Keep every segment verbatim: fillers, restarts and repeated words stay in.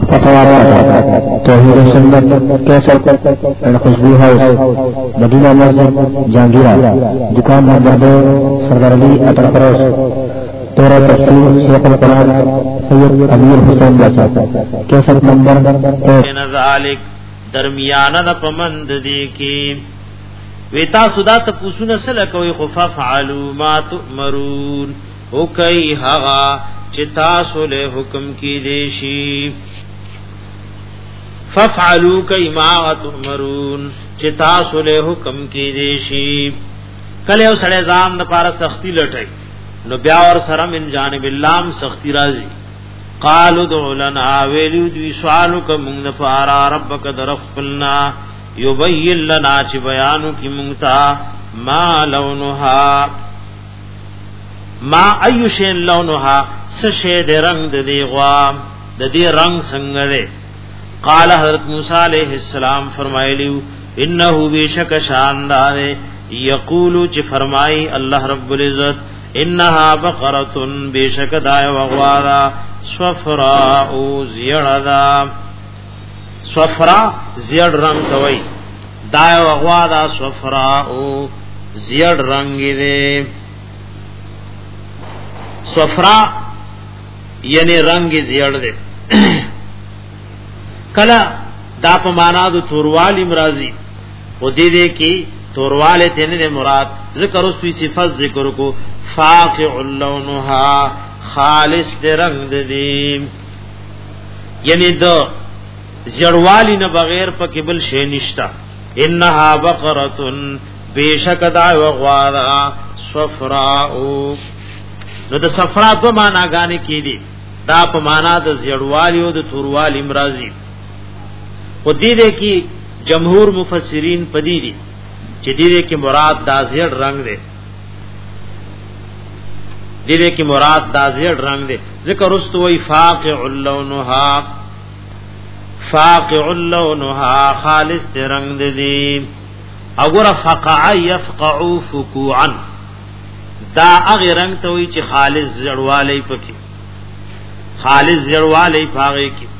فتوارا توحید سنت کیسر خوشبو ہاؤس مدینہ مسجد جہانگیرہ دکان نمبر دو سردار علی اٹل فروش تورا تفسیر شیخ القرآن سید امیر حسین بچا کیسر نمبر ذالک درمیانه د پمند دی کی ویتا سودا ته پوسونه سره کوي خفاف علوما تؤمرون او کوي هغه چې تاسو له حکم کی دیشي ففعلوا کما تؤمرون چې تاسو له حکم کی دیشي کله یو سړی ځان د پاره سختی لټای نو بیا ور سره من جانب اللام سختی راځي قالوا ادع لنا ویلو دی سوالک من نفارا ربک درفلنا یبین لنا چ بیانو کی مونتا ما لونها ما ایشین لونها سشید رنگ د دی غوا د دی رنگ څنګه دی قال حضرت موسی علیہ السلام فرمایلیو انه بیشک شاندار یقول چ فرمای الله رب العزت انها بقره بیشک دای وغوارا صفراء زیړدا صفراء زیړ رنگ کوي دای وغوارا صفراء زیړ رنگ دی صفراء یعنی رنگ زیړ دی کلا دا په معنا د توروالی مرضی و دې دې کې تورواله تنه مراد ذکر اوس په صفات ذکر کو فاقع لونها خالص دې رنگ دې یعنی د زړوالی نه بغیر په قبل شی نشتا انها بقره بیشک دا وغوارا صفراء نو د صفراء په معنا غانې کې دي دا په معنا د زړوالی او د توروالی مرضی و دې دې کې جمهور مفسرین پدې دي چې دې کې مراد دا زیړ رنگ دی دې کې مراد دا زیړ رنگ دی ذکر استوی فاقع لونها فاقع لونها خالص دې رنگ دی وګوره فقع يفقع فقوعا دا هغه رنگ ته وی چې خالص زړوالی پکې خالص زړوالی پاږي کې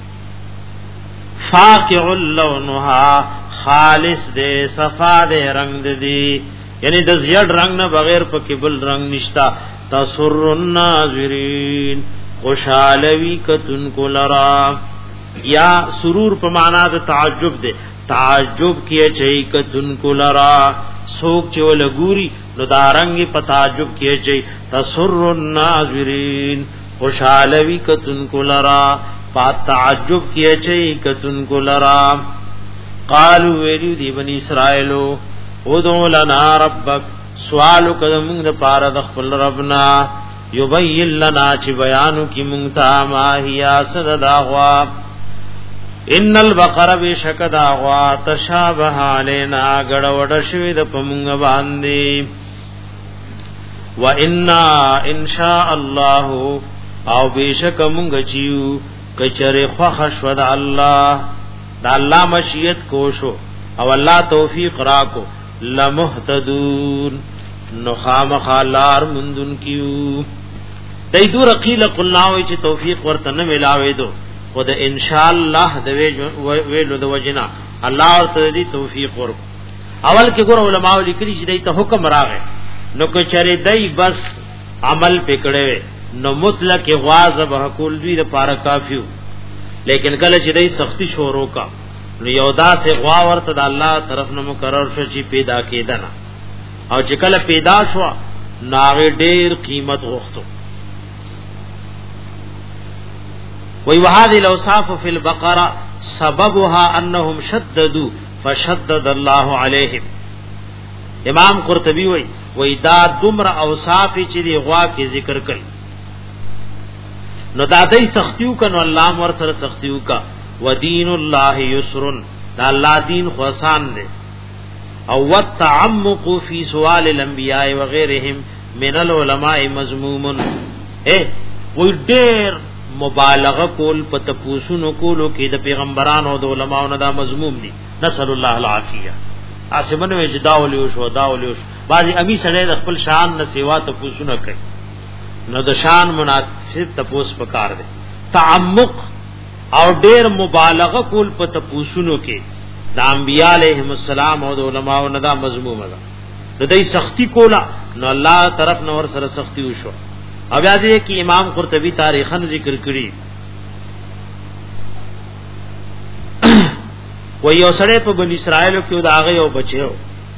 فاقع لونها خالص دے صفا دے رنگ دی یعنی د زیړ رنگ نه بغیر په کبل رنگ نشتا تسر الناظرین خوشالوی کتن کو لرا یا سرور په معنا د تعجب دے تعجب کیه چي کتن کو لرا سوک چې ولګوري نو دا رنگ په تعجب کیه چي تسر الناظرین خوشالوی کتن کو لرا پات تعجب کیے چئی کتن کو لرا قالوا ویلو دی بنی اسرائیلو ادعو لنا ربک سوالو قدم د پار د خپل ربنا یبین لنا چ بیانو کی مونتا ما هيا صد داغوا ان البقره بشک داغوا تشابه علینا غړ وډ شوی د پمنګ باندې و انا ان شاء الله او بشک مونږ چیو کچره خوخ شود الله دا الله مشیت کوشو او الله توفیق راکو لمهتدون نخام خالار مندن کیو دای دور قیل قلنا وی چې توفیق ورته نه ملاوي دو خود ان شاء الله د ویلو د وجنا الله ورته دی توفیق ورک اول کې ګور علماء لیکلي چې دای ته حکم راغی نو کچره دای بس عمل پکړې نو مطلق غواز به کول دوی د پاره کافیو لیکن کله چې دای سختی شورو کا نو یودا سے غوا ورته د الله طرف نه مقرر شو چې پیدا کېدنه او چې کله پیدا شو ناغه ډیر قیمت غوښتو وی وهذه الاوصاف فی البقره سببها انهم شددوا فشدد الله عليهم امام قرطبی وی وی دا دمر اوصاف چې دی غوا کې ذکر کړي نو دادای سختیو کنو الله مر سره سختیو کا ودین الله یسر دا الله دین خو آسان دی او وتعمق فی سوال الانبیاء وغیرهم من العلماء مذموم اے وی ډیر مبالغه کول په تپوسونو کولو کې د پیغمبرانو او د علماو نه دا مذموم دي نسل الله العافیه اسمنو اجداول یو شو داول یو بعضی امی سره د خپل شان نه سیوا تپوسونه کوي نو د شان مناسب تپوس پکار دی تعمق او ډیر مبالغه کول په تپوسونو کې د انبیاء علیهم السلام او د علماء نه دا مضمومه ده د دې سختی کولا نو الله طرف نور سره سختی وشو. او بیا دې کې امام قرطبی تاریخن ذکر کړی و یو سره په بنی اسرائیل کې دا هغه یو بچو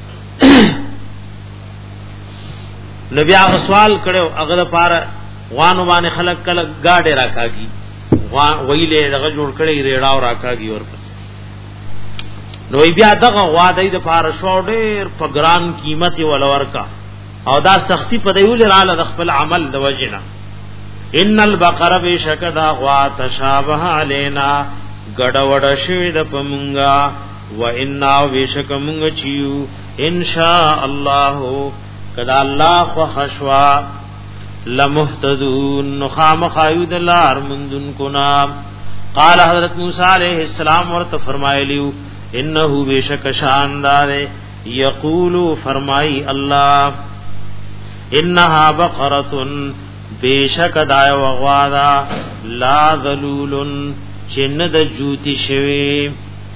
نبی هغه سوال کړو هغه لپاره غوانو باندې خلک کله گاډه راکاږي غوا ویلې دغه جوړ کړي ریډاو راکاږي ورپس نو بیا دغه غوا دای د پاره شو ډېر په ګران قیمت ولور کا او دا سختی په دیول رااله د خپل عمل د وجنه ان البقره بشکدا غوا تشابه علینا ګډوډ شوی د پمنګا و انا بشک مونږ چیو ان شاء الله کدا الله خو خشوا لمهتدون نخام خایود لار مندن کنا. قال حضرت موسی علیہ السلام ورته فرمایلیو انه بشک شاندار یقول فرمای الله انها بقره بشک دای وغوادا لا ذلول چن د جوتی شوی.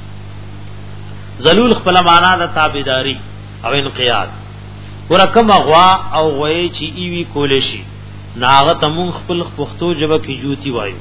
ذلول خپل معنا د تابعداري او انقیاد ورکم غوا او غوی چی ایوی کولشی ناغه تمون خپل پختو جبه کی جوتی وایو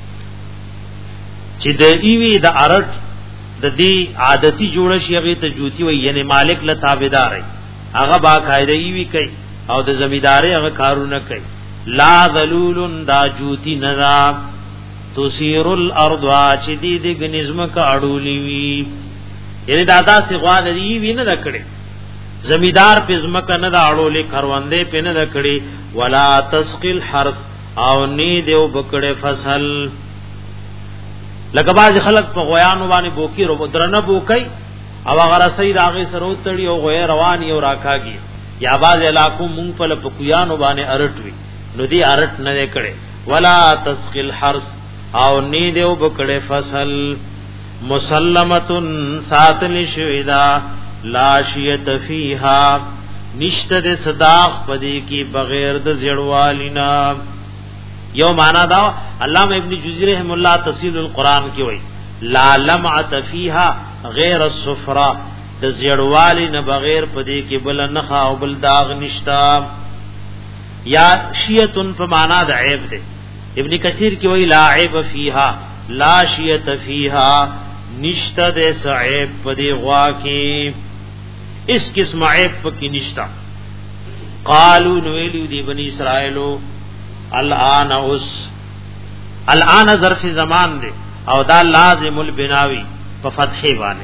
چې د ایوی د ارټ د دې عادتي جوړ شي هغه ته جوتی وای یعنی مالک له تابعدار هغه با قاعده ایوی کوي او د زمیداری هغه کارونه کوي. لا ذلول دا جوتی نذا تسیر الارض چې دې د غنظم کا اړولی وی یعنی دادا سی غوا د ایوی نه کړي زمیدار پزمک نه دا اړولې کاروندې په نه کړي ولا تسقل حرس او نی دیو بکړې فصل لکه باز خلق په غویانو باندې بوکی رو درنه بوکای او هغه سید هغه سره تړي او غوی روان یو راکاږي یا باز علاقو مونږ په لپکویانو باندې ارټوي نو دی ارټ نه کړي ولا تسقل حرس او نی دیو بکړې فصل مسلمتن ساتل شویدا لا شیت فیها نشته د صداق پدې کې بغیر د زړوالینا. یو معنا دا علامه ابن جوزی رحم الله تفسیر القرآن کې وایي لا لمعت فیها غیر الصفرا د زړوالین بغیر پدې کې بل نخا او بل داغ نشتا. یا شیتن په معنا د عیب ده. ابن کثیر کې وایي لا عیب فیها لا شیت فیها نشته د صعیب پدې غوا کې اس قسم عیب پکی نشتا. قالو نویلیو دی بنی اسرائیلو الان اس الان ظرف زمان دے او دا لازم البناوی پا فتحی بانے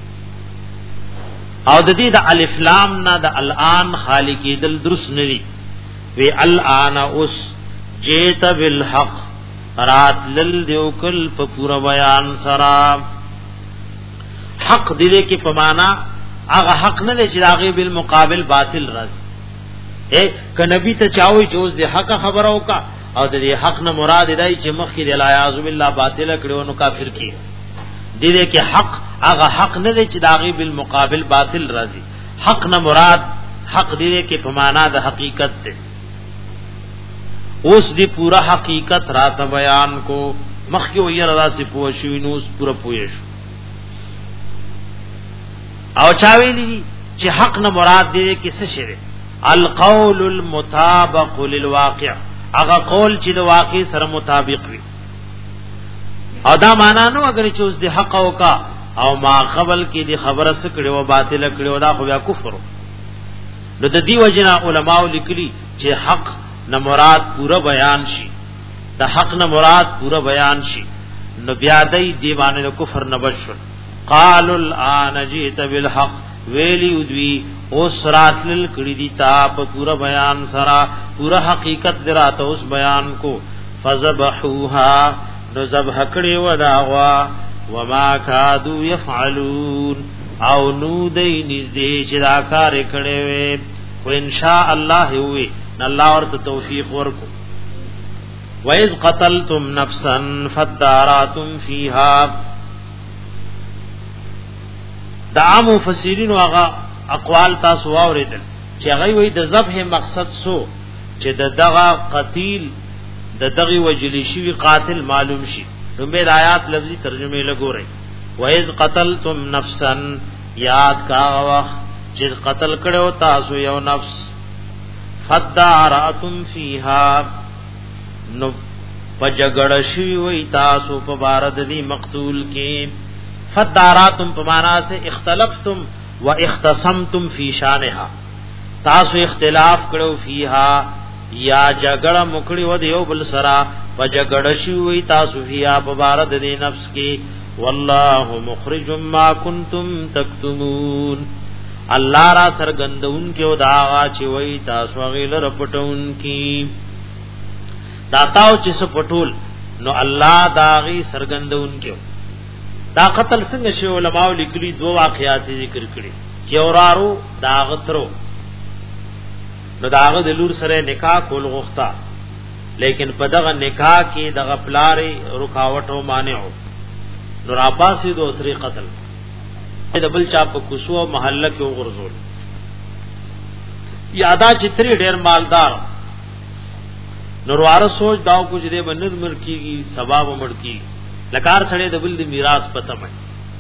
او دا دی دا الف لام نا دا الان خالقی دل درست نری وی الان اس جیت بالحق رات لل دیو کل پا پورا بیان سرا. حق دلے کی پمانا هغه حق نه چې هغه بالمقابل باطل راځي. اے ک نبی ته چاوي چې اوس د حق خبره وکا او د حق نه مراد دی چې مخکې د اعاذ بالله باطل کړو نو کافر کی. دې دې کې حق هغه حق نه چې هغه بالمقابل باطل راځي. حق نه مراد حق دې کې په معنا د حقیقت ده. اوس دی پورا حقیقت راته بیان کو مخکې وې رضا سي پوښوي نو اوس پورا پوښ او چاویلی چې حق نه مراد دی کې څه شری القول المطابق للواقع هغه قول چې د واقع سره مطابق وي او دا معنا نو اگر چې اوس د حق او کا او ما قبل کې دی خبره سکړي او باطل کړي دا خو بیا کفر. نو د دې وجنا علماء لیکلي چې حق نه مراد پورا بیان شي د حق نه مراد پورا بیان شي نو بیا دای دی باندې کفر نه بشو. قالوا الان جئت بالحق ویلی ودوی اوس راتل کړي دي تا په پورا بیان سرا پورا حقیقت دراته اوس بیان کو فذبحوها نو ذبح کړي وداغوا وما كادوا يفعلون او نو دای نږدې چې دا کار کړي وي او ان شاء الله وي الله ورته توفیق ورکو. وَإِذْ قَتَلْتُمْ نَفْسًا فَادَّارَأْتُمْ فِيهَا دا عام مفسرین واغه اقوال تاسو اوریدل چې هغه وی د ذبح مقصد سو چې د دغه قتیل د دغه وجلی شوی قاتل معلوم شي نمبر آیات لفظی ترجمه لګورئ وَإِذْ قَتَلْتُمْ نَفْسًا یاد کا وخت چې قتل کړو تاسو یو نفس فَدَّارَأْتُمْ فِيهَا نو پجګړ شي وي تاسو په بارد دی مقتول کې فَدَّارَأْتُمْ په معنا سے اختلفتم واختصمتم فی شانها تاسو اختلاف کړو فیها یا جګړه مکړی و دیو بل سرا پجګړ شي وي تاسو فیها په بارد دی نفس کې والله مخرج ما کنتم تکتمون الله را سرګندون کې او دا چې وای تاسو غیل رپټون کې داتاو چې سپټول نو الله داغي سرګندون کې دا قتل څنګه شی علماء لیکلي دوه واقعات ذکر کړي چې اورارو داغترو نو داغه د لور سره نکاح کول غوښتا لیکن په دغه نکاح کې دغه پلاری رکاوټ او مانعو نور عباسی دو سری قتل د بل چا په کوسو محله کې وغورځول یادا چتری ډیر مالدار نور وار سوچ داو کو دې بنر مر کیږي ثواب مړ کی لکار سړې د بل د میراث پته مې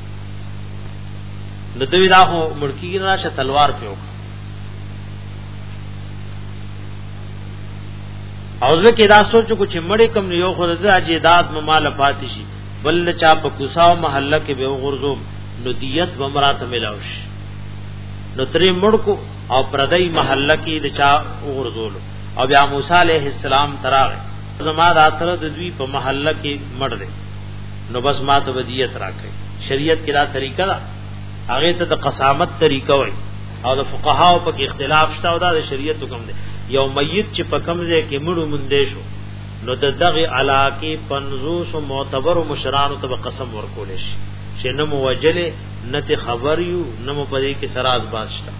نو دوی دا هو مړ کیږي راشه تلوار پیو او ځکه دا سوچ کو چې مړې کم یو خو د اجداد مال فاتشي بل چا په کوساو محله کې به غرزو نو دیت بمرات ملاوش نو تری مړکو او پردای محله کې د چا غرزول او بیا موسی علیہ السلام تراغه زما د اتر د دوی په محله کې مړ دي نو بس ما ته دیت راکړي شریعت کې دا طریقه ده هغه ته د قسامت طریقه وای او د فقهاو په اختلاف شته او دا د شریعت حکم دی یو میت چې په کمزه کې مړو مونږ شو نو د دغه علاقه پنځوس معتبر مشرانو ته قسم ورکول شي چې نه موجله نه خبر یو نه مو پدې کې سراز باستا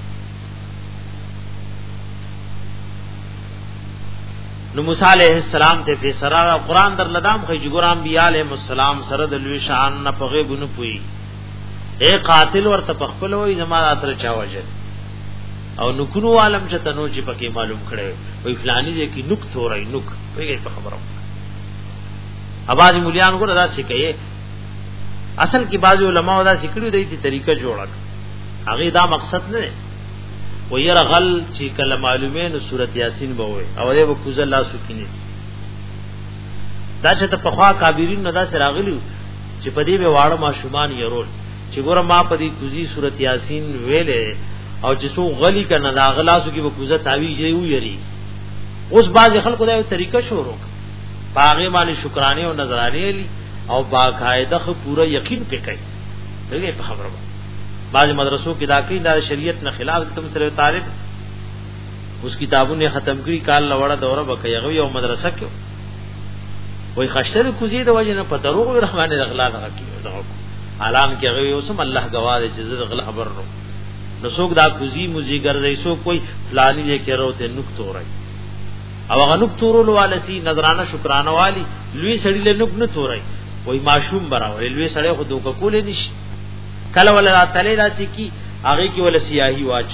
نو موسی علیہ السلام ته فیصله قرآن در لدام خو جګرام بیا علیہ السلام سره د لوی شان نه پغه بنو پوي اے قاتل ورته پخپل وای زمانہ تر چا وجه او نکونو عالم چې تنو چې پکې معلوم کړي وای فلانی دې کې نک تورای نک پیږي په خبرو اواز مولیان کو رضا سکے اصل کې بعض علماء دا سکړو دی دې طریقه جوړه هغه دا مقصد نه و ير غل چې کله معلومه نو سورۃ یاسین به وي او دې وکوز الله سکینه دا چې ته په خوا کابرین نه دا سراغلی چې په دې به واړه ماشومان يرول چې ګوره ما په دې کوزي سورۃ یاسین ویلې او چې سو غلی کنه دا غلاسو کې وکوزه تعویذ یې ویری اوس باز خلکو دا یو طریقه شروع باغې باندې شکرانه او نظرانه لی او باقاعده خو پورا یقین پې کوي دغه په خبره باز مدرسو کې دا کوي دا شریعت نه خلاف تم سره طالب اوس کتابونه ختم کړي کال لوړه دوره بکې هغه یو مدرسه کې وای خشتل کوزي د وجه نه په دروغ رحمانه اغلاق کوي دغه اعلان کې هغه اوسم الله گواه چې زه غل خبر نو نو څوک دا کوزي موزي ګرځي څوک کوئی فلانی دې کې وروته نقطه ورای او هغه نقطه ورول والسی نظرانه شکرانه والی لوی سړی له نقطه نه تورای وای معشوم براوي لوی سړی خو دوک کولې نشي کله ولا تعالی راځي کی هغه کې ولا سیاهي واچ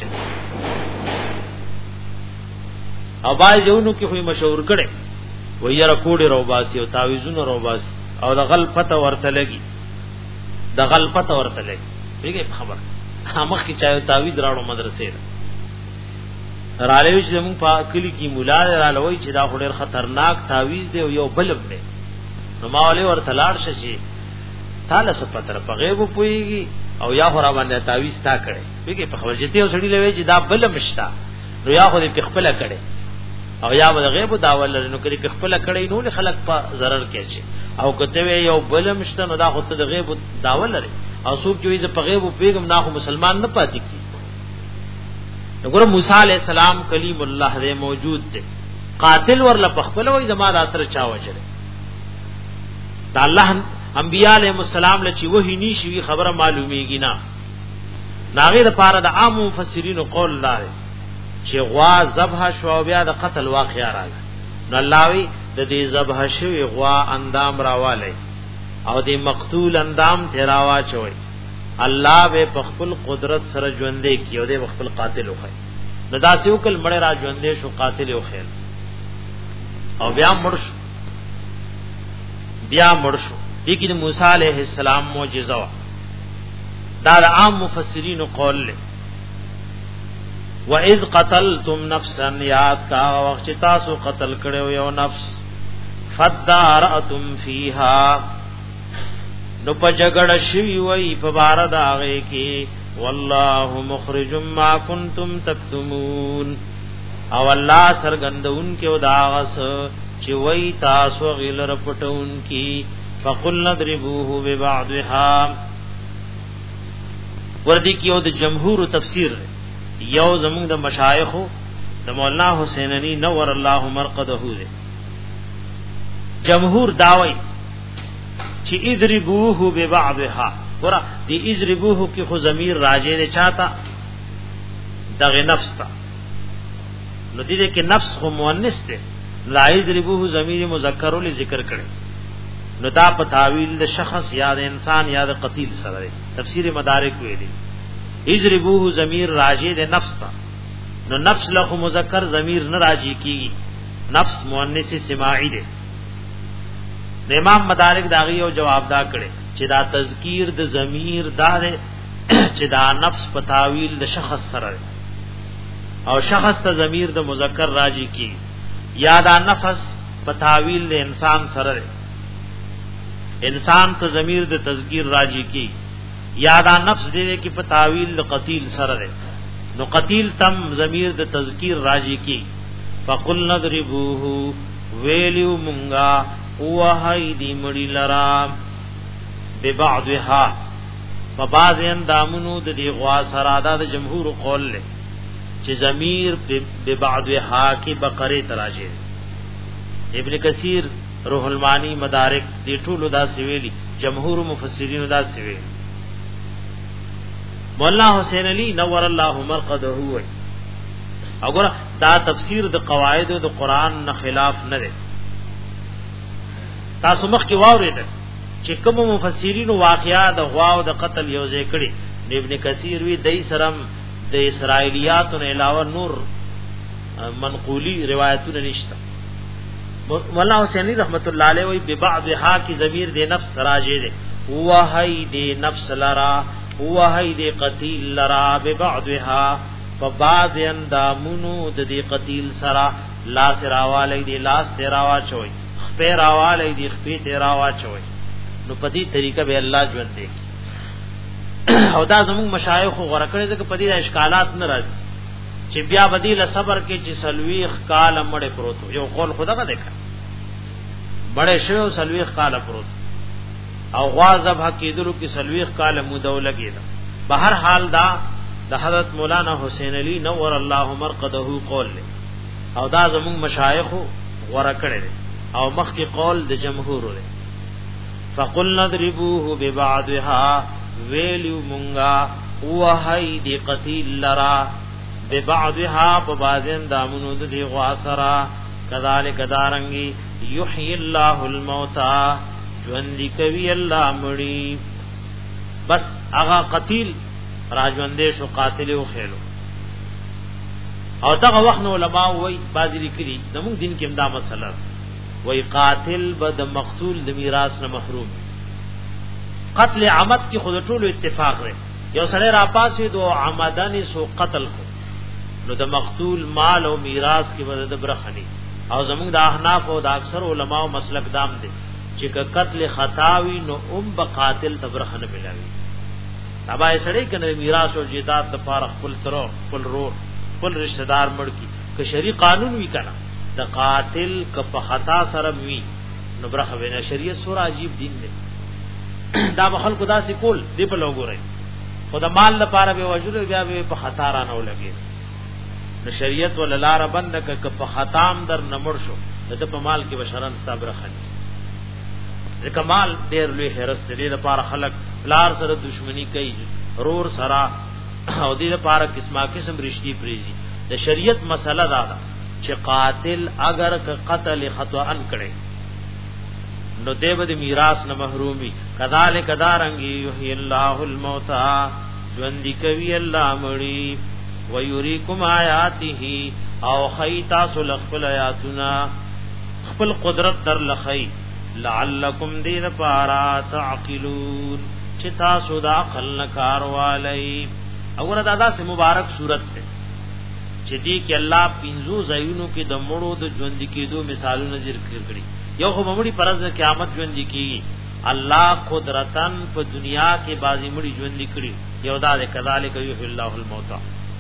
او باز یوونو کې خو مشهور کړي وای را کوډه روباسي او تعویذونه روباسي او د غل پته ورته لګي د غل پته ورته لګي دغه خبر مخ کی چا تعویذ راړو مدرسې را لوي چې موږ په کلی کې مولا را لوي چې دا ډېر خطرناک تعویذ دی او یو بلب دی نو ماولې ورته لاړ شي تعالی سپتر په غیب پويږي او یا خو را باندې تعویذ تا کړي ویګي په خبر جته او سړی لوي چې دا بلب مشتا نو یا خو دې په خپل کړي او یا ول غیب داول نو کړي په خپل کړي نو خلک په zarar کې او کته یو بلب مشتا نو دا خو ته د غیب داول لري او څوک چې په غیب پیغام دا خو مسلمان نه پاتې کی وګوره موسی علی السلام کلیم الله دې موجود دی قاتل ورله پخپل وای زما د اثر چا وجره دا الله انبیاء علیهم السلام لچې وਹੀ نشي خبره معلومیږي نه ناغه د پاره د عام مفسرین قول الله چې غوا ذبح شو بیا د قتل واقعا راغله نو الله وی د دې ذبح شوی غوا اندام راواله او دې مقتول اندام تیراوا چوي الله به خپل قدرت سره ژوندې کیو دې خپل قاتل وخی نو دا سیو کل مړ را ژوندې شو قاتل وخی او بیا مړ شو بیا مړ شو لیکن موسی علیہ السلام معجزہ دا عام مفسرین قول له وَإِذْ قَتَلْتُمْ نَفْسًا یاد کا وقت تاسو قتل کړو یو نفس فَدَّارَأْتُمْ فِيهَا نو په جګړه شوی وای په بار داغه کې والله مخرج ما كنتم تكتمون او الله سرګندون کې او داغس چې وای تاسو غیلر پټون کې فقلنا اضربوه ببعضها وردی کې او د جمهور تفسیر یو زموږ د مشایخو د مولانا حسین علی نور الله مرقده ده جمهور داوی چې اضربوه ببعضها ورا دی اضربوه کی خو ضمیر راجع نه چاته دغه نفس تا نو دې کې نفس خو مؤنث ده لا اضربوه ضمیر مذکر ول ذکر کړي نو دا په تعویل د شخص یا د انسان یا د قتیل سره ده تفسیر مدارک ویلي اضربوه ضمیر راجع ده نفس تا نو نفس له مذکر ضمیر نه راجع کی نفس مؤنث سماعی ده د امام مدارک داغي او جواب دا کړي چې دا تذکیر د ضمیر دا ده چې دا نفس په تعویل د شخص سره او شخص ته ضمیر د مذکر راجی کی یا دا نفس په تعویل د انسان سره انسان ته ضمیر د تذکیر راجی کی یا دا نفس دې کې په تعویل د قتیل سره نو قتیل تم ضمیر د تذکیر راجی کی فقلنا اضربوه ویلو مونگا وهاي دی مړی لرا ببعضها فبعض اندامونو د دی غوا سرادا د جمهور قول له چې ضمیر ببعضها کی بقره تراجه ابن کثیر روح المانی مدارک دی ټولو دا سویلی جمهور مفسرین دا سویلی مولانا حسین علی نور الله مرقده وای وګوره دا تفسیر د قواعد د قران نه خلاف نه دی تاسو مخ کې واورید چې کوم مفسرین واقعا د غوا او د قتل یو ځای کړي ابن کثیر وی دای سرم د اسرائیلیاتو نه علاوه نور منقولی روایتونه نشته مولانا حسین رحمت الله علیه وی ببعضها کی ضمیر د نفس راجه ده وهی د نفس لرا وهی د قتیل لرا ببعضها فبعض اندامونو د دې قتیل سرا لاس راواله دی لاس تیراوا چوي خپې راواله دی خپې تیراوا چوي نو په دې طریقه به الله ژوند دی او دا زموږ مشایخ غوړه کړي ځکه په دې اشکالات نه راځي چې بیا بدیل صبر کې چې سلويخ کال مړې پروت یو قول خدا کا دیکھا مړې شو سلويخ کال پروت او غواذب حقیدلو کې سلويخ کال مودو لګیدا بهر حال دا د حضرت مولانا حسین علی نور الله مرقده قول له او دا زموږ مشایخ غوړه کړي او مخکې قول د جمهور له فقلنا اضربوه ببعضها ویلو مونگا وحی دی قتیل لرا ببعضها ببعضین دامنو دی غواسرا کذالک دارنگی یحیی اللہ الموتا جوندی کوي الله مړی بس هغه قتیل راجوندې شو قاتل او خېلو او دغه وخت نو علماء وای بازی لیکلي زموږ دین کې امدا مسله وای قاتل بد مقتول د میراث نه محروم قتل عمد کی خود ټولو اتفاق لري یو سړی را پاسې دو عمدن سو قتل کو نو د مقتول مال او میراث کې ود برخني او زموږ د احناف او د اکثر علماء مسلک دام دي چې قتل خطاوی نو ام بقاتل تبرخنه ملاوي تبا یې سړی کنه میراث او جیدات د فارغ خپل ترو خپل رو خپل رشتہ دار مړ کی که شری قانون وی کنه د قاتل ک په خطا سره وی نو برخه وینا شریعت سور عجیب دین دی دا مخل خدا سي کول دی په لوګورای خدا مال لپاره به وجود بیا به په خطا را نه ولګي نو شریعت ول لار بند ک په خطام در نمړ شو د په مال کې بشرن استبر خني ځکه مال ډیر لوی هرس دی لپاره خلق لار سره دښمنی کوي رور سره او دې لپاره قسمه قسم رښتې پریزي د شریعت مسله دا ده چې قاتل اگر ک قتل خطا ان کړي نو دیو د میراث نه محرومي کذالک دارنګي یحیی الله الموتى ژوند کوي الله مړی ويريكم آیاته او خیتا سل خپل آیاتنا خپل قدرت در لخی لعلکم دین پارا تعقلون چې تاسو دا عقل نکار والی. اور دادا سے مبارک صورت ہے چې دی کې الله پینځو زایونو کې د مړو د ژوند کېدو مثالونه ذکر کړي. یو خو مړي پرز قیامت ژوند کېږي، الله قدرتن په دنیا کې بازی مړي ژوند کړي. یو دا کذالک یحیی الله الموتى،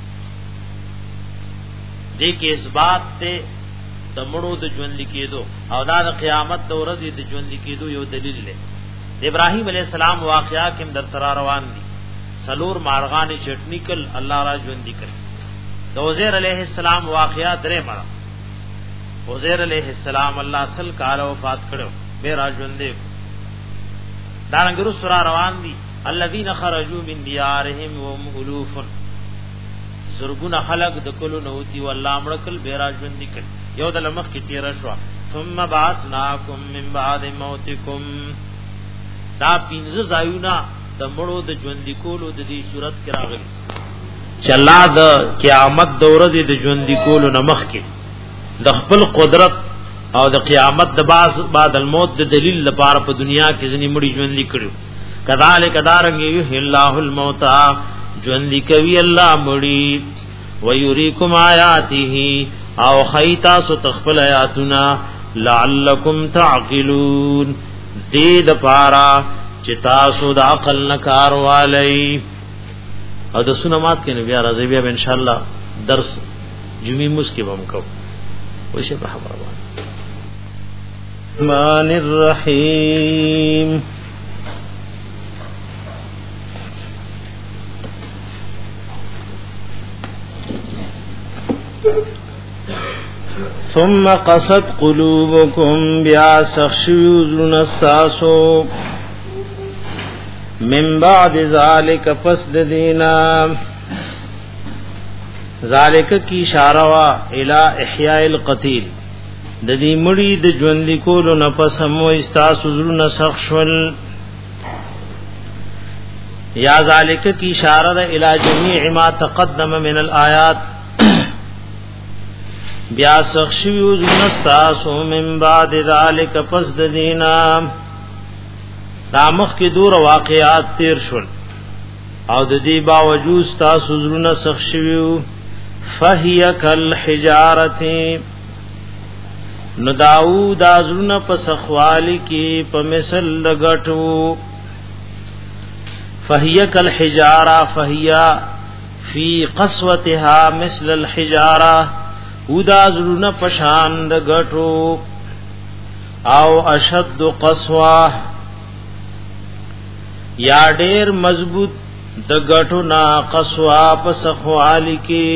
دې کې اثبات ته د مړو د ژوند کېدو او دا د قیامت د ورځې د ژوند کېدو یو دلیل دی. ابراهیم علیہ السلام واقعا کې در تر روان دي، سلور مارغان چټنی کل الله را ژوند کړي. د عزیر علیہ السلام واقعا درې مړه، عزیر علیہ السلام الله سل کال وفات کړو به را ژوند دي. دا رنګرو سورا روان دي الذين خرجوا من ديارهم وهم الوف، زرګونه خلق د کلو نوتی والله مړکل به را ژوند کړي. یو د لمخ کی تیر شوا ثم بعثناکم من بعد موتکم، دا پینځه ځایونه د مړو د ژوند کولو د دې صورت کې راغلي چې الله د قیامت د ورځې د ژوند کولو نمخ کې د خپل قدرت او د قیامت د باز بعد الموت د دلیل لپاره په دنیا کې ځنی مړي ژوند کړو. کذالک دارنګ یحیی الله الموتى، ژوند کوي الله مړي، ويريكم آیاته او خیتا سو تخفل آیاتنا لعلکم تعقلون، دې د پارا چې تاسو د عقل نکار والی. او د سنمات کې بیا راځي بیا ان شاء الله درس جمعې مسکی بم کو وشه په خبره باندې. الرحمن الرحیم ثم قست قلوبكم بیا سخشوزن استاسو من بعد ذالک پس دینا، ذالک کی اشارہ وا الی احیاء القتیل، د دې مړي د ژوند کولو نه پس مو استاسو زړه سخشول. یا ذالک کی اشارہ الی جميع ما تقدم من الآیات، بیا سخشوی زنستاسو من بعد ذالک پس دینا، دامخ کی دور واقعات تیر شل او د دې باوجود تاسو زړه سخشوی. فهی کالحجارت، نو داود ازرونه په سخوالی کې په مثل لګټو. فهی کالحجاره، فهی فی قسوتها مثل الحجاره، ودا زرونه پشان د غټو او اشد قسوه، یا ډیر مضبوط د غټو نا قسوه پس خوالی کی.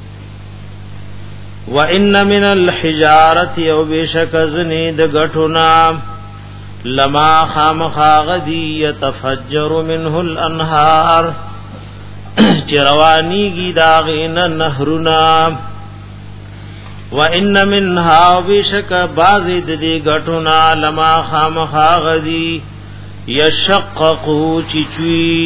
وان من الحجاره، او بشک زنی د غټو نا لما خامخاغدی يتفجر منه الانهار، چروانی کی داغین نهرنا. وان منها بشک بعضی د دې غټونا لما خامخاغدی یشققو چچوی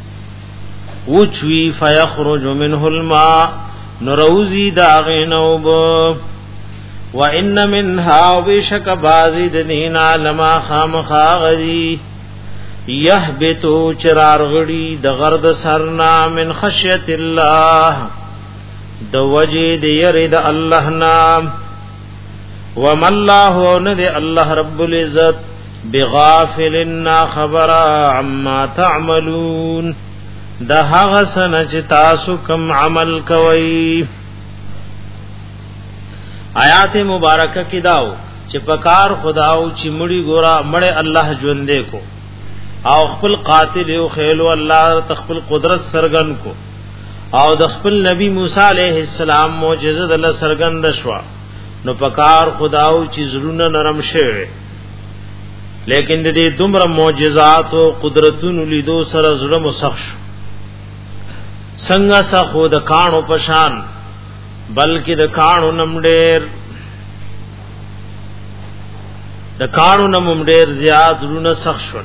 وچوی فیخرج منه الماء، نروزی داغینوب. وان منها بشک بعضی د دینا لما خامخاغدی یهبتو چرارغړي د غرد سرنا من خشیت الله، د وجه د یری د الله نام. وما الله ند الله رب العزت بغافل خبر عما تعملون، د هغه سن چې تاسو کوم عمل کوي. آیات مبارکه کې داو چې پکار خداو چې مړی ګورا مړ الله ژوندې کو او خپل قاتل او خیل الله تخپل قدرت سرګن کو، او د خپل نبی موسی علیہ السلام معجزه د الله سرګند شوا. نو پکار خداو چې زړونه نرم شوه، لیکن د دې دومره معجزات او قدرتونو لیدو سره زړه مسخ شو. څنګه سخو د کانو پشان، بلکې د کانو نمډیر د کانو نمډیر زیات زړونه سخ شو.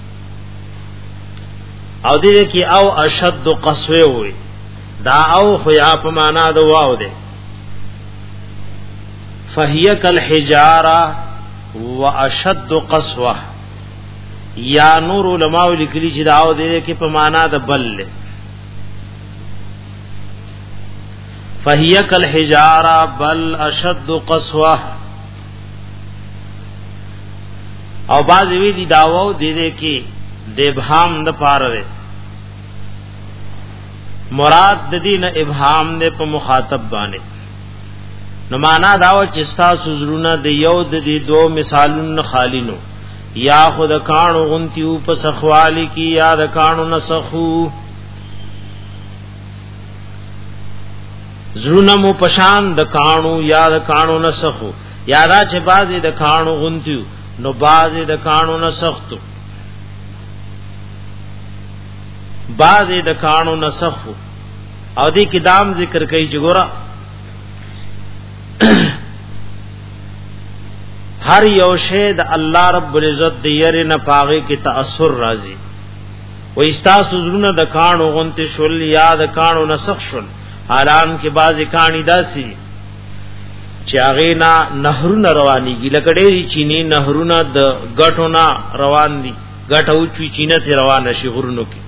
او دې کې او اشد قسوه وي، دا او خیا په معنا د واو ده. فهیه کالحجاره، واشد قسوه یا نور علماء لیکلی چې داو دې کې په معنا د بل فهي كالحجاره بل اشد قسوه او باز وی دی داو دې دې کې د ابهام د پاره مراد د دین ابهام نه په مخاطب باندې نو معنا داو چې تاسو زرونه د یو د دې دو مثالونو خالینو یا خود کانو غنتیو په سخوالی کی یا د کانو نسخو زرونه مو پشان د کانو یا د کانو نسخو یا را چې بازي د کانو غنتیو نو بازي د کانو نسختو بازي د کانو نسخو او دې کې دام ذکر کوي چې ګورا هر یو شی د الله رب العزت د یری نه پاغي کې تاثر راځي و استاسو زرونه د کانو غنت شول یا د کانو نسخ شول حالان کې بازي کانی داسي چې هغه نه نهرونه روانيږي لکه ډېری چینی نهرونه د غټونه روان دي غټو چوي چینه ته روان شي غرونو کې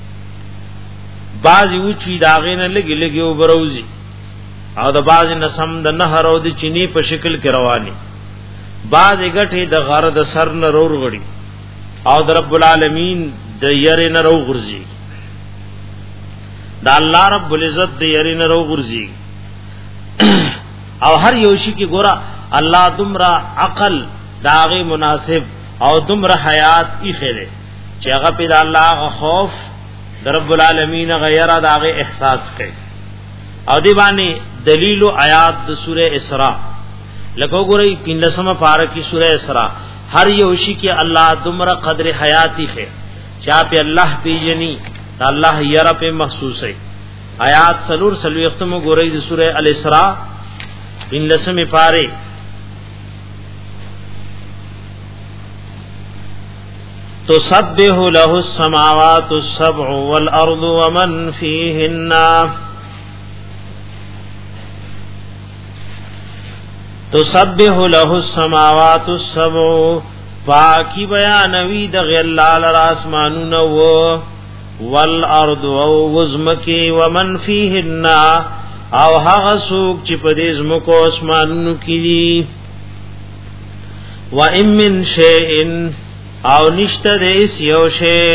بازي و چوي داغه نه لګي لګي او بروزي او د بازي نسم د نهر او د چینی په شکل کې رواني باز غټه د غر د سر نه رور غړي او د رب العالمین د یری نه رو غرزي د الله رب العزت د یری نه رو غرزي او هر یوشي کې ګورا الله دمرا عقل داغه مناسب او دمرا حیات ای خیره چې هغه په الله خوف د رب العالمین غیر داغه احساس کوي او دی باندې دلیل او آیات د سوره اسراء لکه ګورئ پینځمه پارا کی سوره اسراء هر یوشي کې الله دمرا قدر حیاتی ہے چا په الله پیجنی الله یرا په مخصوص ہے آیات سلور سلوی ختم ګورئ د سوره الاسراء پینځمه پاره تسبح له السماوات السبع والارض ومن فيهن تسبح له السماوات السبع پاکی بیانوی د غلال اسمانونو والارض او وزمکی ومن فيهن او هغه سوق چې په دې زمکو اسمانونو کې دي و ان من شيء او نشته دې یو شی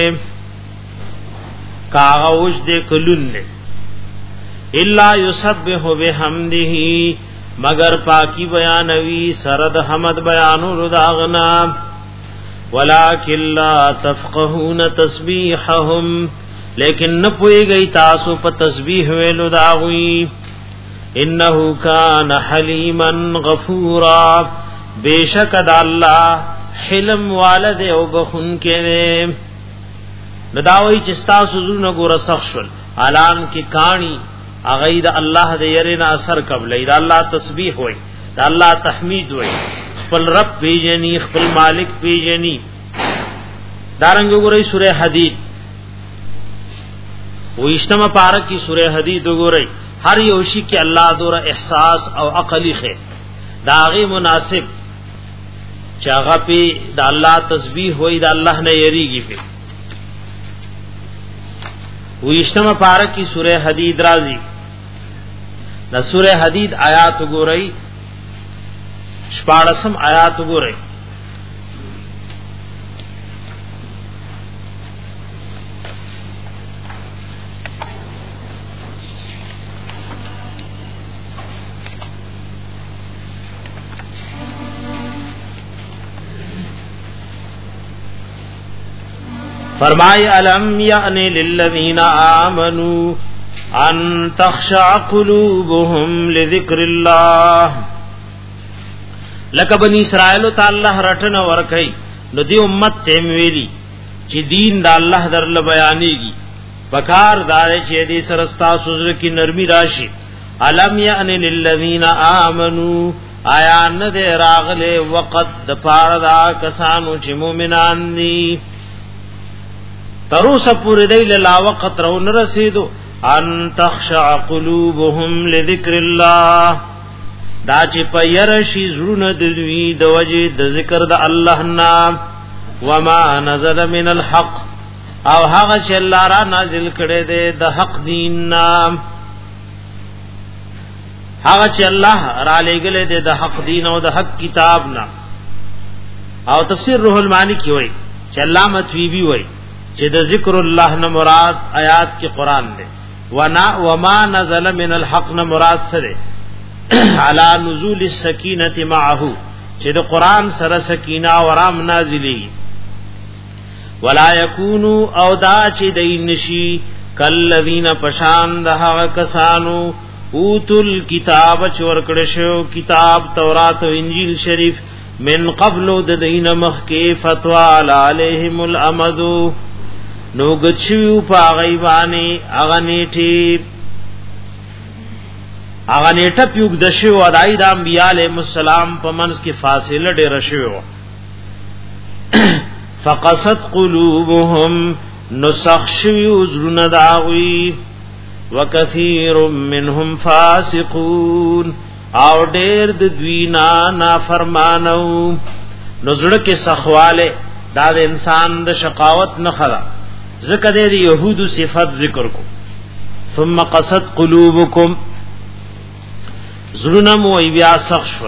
کاغوش دې کلون نه الا يسبح بحمده مگر پاکی بیانوی سرد حمد بیانو رداغنا ولکن لا تفقهون تسبیحهم لیکن نپوئی گئی تاسو پا تسبیح ویلو داغوی انہو کان حلیما غفورا بیشک دا اللہ حلم والد او بخون کے دے نداوی چستاسو زرنا گو رسخ شل علان کی کانی اغید الله د يرنا اثر قبل اذا الله تسبیح وای دا الله تحمید وای خپل رب پیجنی خپل مالک پیجنی دارنګ وګورئ سوره حدید وېشتمه پارک کی سوره حدید وګورئ هر یو شی کې الله دور احساس او عقلی خې داغه مناسب چاغه پی دا الله تسبیح وای دا الله نه یریږي په وېشتمه پارک کی سوره حدید راځي د سوره حدید آیات وګورئ شپاړسم آیات وګورئ فرمائے علم یعنی للذین آمنوا ان تخشع قلوبهم لذکر اللہ لکه بنی اسرائیل تعالی رټن ورکای نو دی امت تیم ویلی چې دین د الله درل بیانېږي بکار دار چې دې سرستا سوزر کی نرمی راشي علم یعنی للذین آمنوا آیا نه دې راغله وقت د پاره دا کسانو چې مؤمنان دي تروس پوری دی لا وقت رو نرسیدو ان تخشع قلوبهم لذکر اللہ دا چې په يرشي زړونه د دوی د وجه د ذکر د الله نام وما نزل من الحق او هغه چې الله را نازل کړي دي د حق دین نام هغه چې الله را لګلې دي د حق دین او د حق کتاب نام او تفسیر روح المانی کی وای چې علامه طیبی وای چې د ذکر الله نه مراد آیات کې قران دی ونا وما نزل من الحق نه مراد سره علی نزول السکینه معه چې د قران سره سکینه او آرام نازلی ولا یکونو او دا چې دینشی کلذین پشان دها کسانو اوتل کتاب چور کړه شو کتاب تورات او انجیل شریف من قبل د دین مخکی فتوا علیهم الامد نو گچیو پا غیبانی اغنیٹی اغنیٹا پیوگ دشیو ادائی دا انبیاء علیہ السلام پا منز کی فاصلہ دیر شیو فقصت قلوبهم نسخشوی ازرون داغوی وکثیر منهم فاسقون او ډیر د دوینا نافرمانو نزړه کې سخواله دا د انسان د شقاوت نه خلا ذکر د يهودو صفات ذکر کو ثم قصد قلوبكم زړه مو بیا سخ شو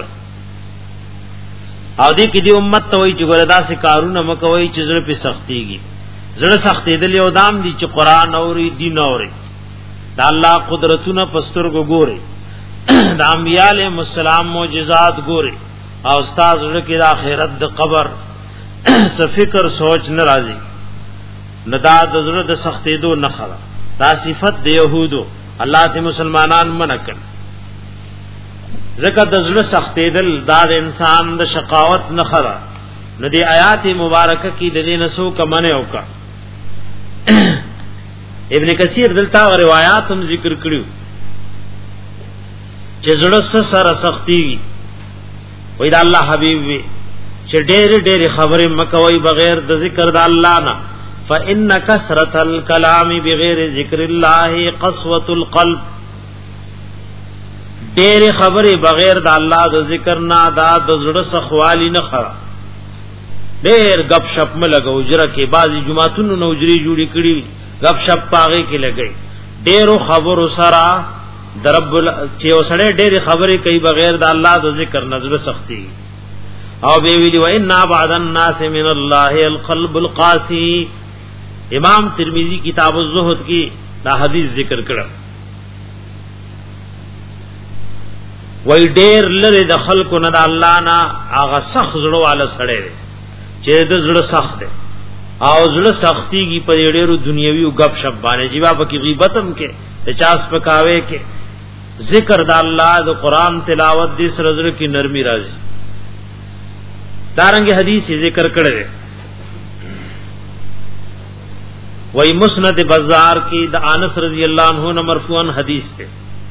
او دې کې دی امت ته وایي چې ګوردا سي کارونه مکوي چې زړه په سختيږي زړه سختې دل یو دام دي چې قران اوري دین اوري دا الله قدرتونه پستر کو ګوري د انبیاء علیهم السلام معجزات ګوري او استاد ورکه د آخرت د قبر څه فکر سوچ ناراضي ندا د زړه د سختې دو نه خلا دا صفت د يهودو الله ته مسلمانان منکل زکه د زړه سختې دل دا د انسان د شقاوت نه خلا ندی آیات مبارکه کې د دې نسو کمنه وکا ابن کثیر دلته روایت هم ذکر کړیو چې زړه سره سختي وي دا الله حبيب وي چې ډېر ډېر خبرې مکوي بغیر د ذکر د الله نه فإن كثرة الكلام بغیر ذکر الله قسوة القلب ډېر خبرې بغیر د الله د ذکر نه دا د زړه سخوالي نه خرا ډېر غب شپ ملګو جره کې بعضي جمعتونو نوجري جوړي کړي غب شپ پاغه کې لګي ډېرو خبرو سره درب چې اوسړه ډېر خبرې کوي بغیر د الله د ذکر نظر سختي او به ویلی و ان بعض الناس من الله القلب القاسي امام ترمذی کتاب الزهد کی دا حدیث ذکر کړه وای ډېر لره د خلکو نه د الله نه هغه سخت زړه والا سړی چې د زړه سخت دی او زړه سختيږي په ډېرو دنیوي او غب شپ باندې چې بابا کی غیبتم کې چاس پکاوي کې ذکر د الله د قران تلاوت دې سره زړه کې نرمي راځي دارنګ حدیث ذکر کړل وای مسند بازار کې د انس رضی الله عنه نے مرفوعا حدیث ته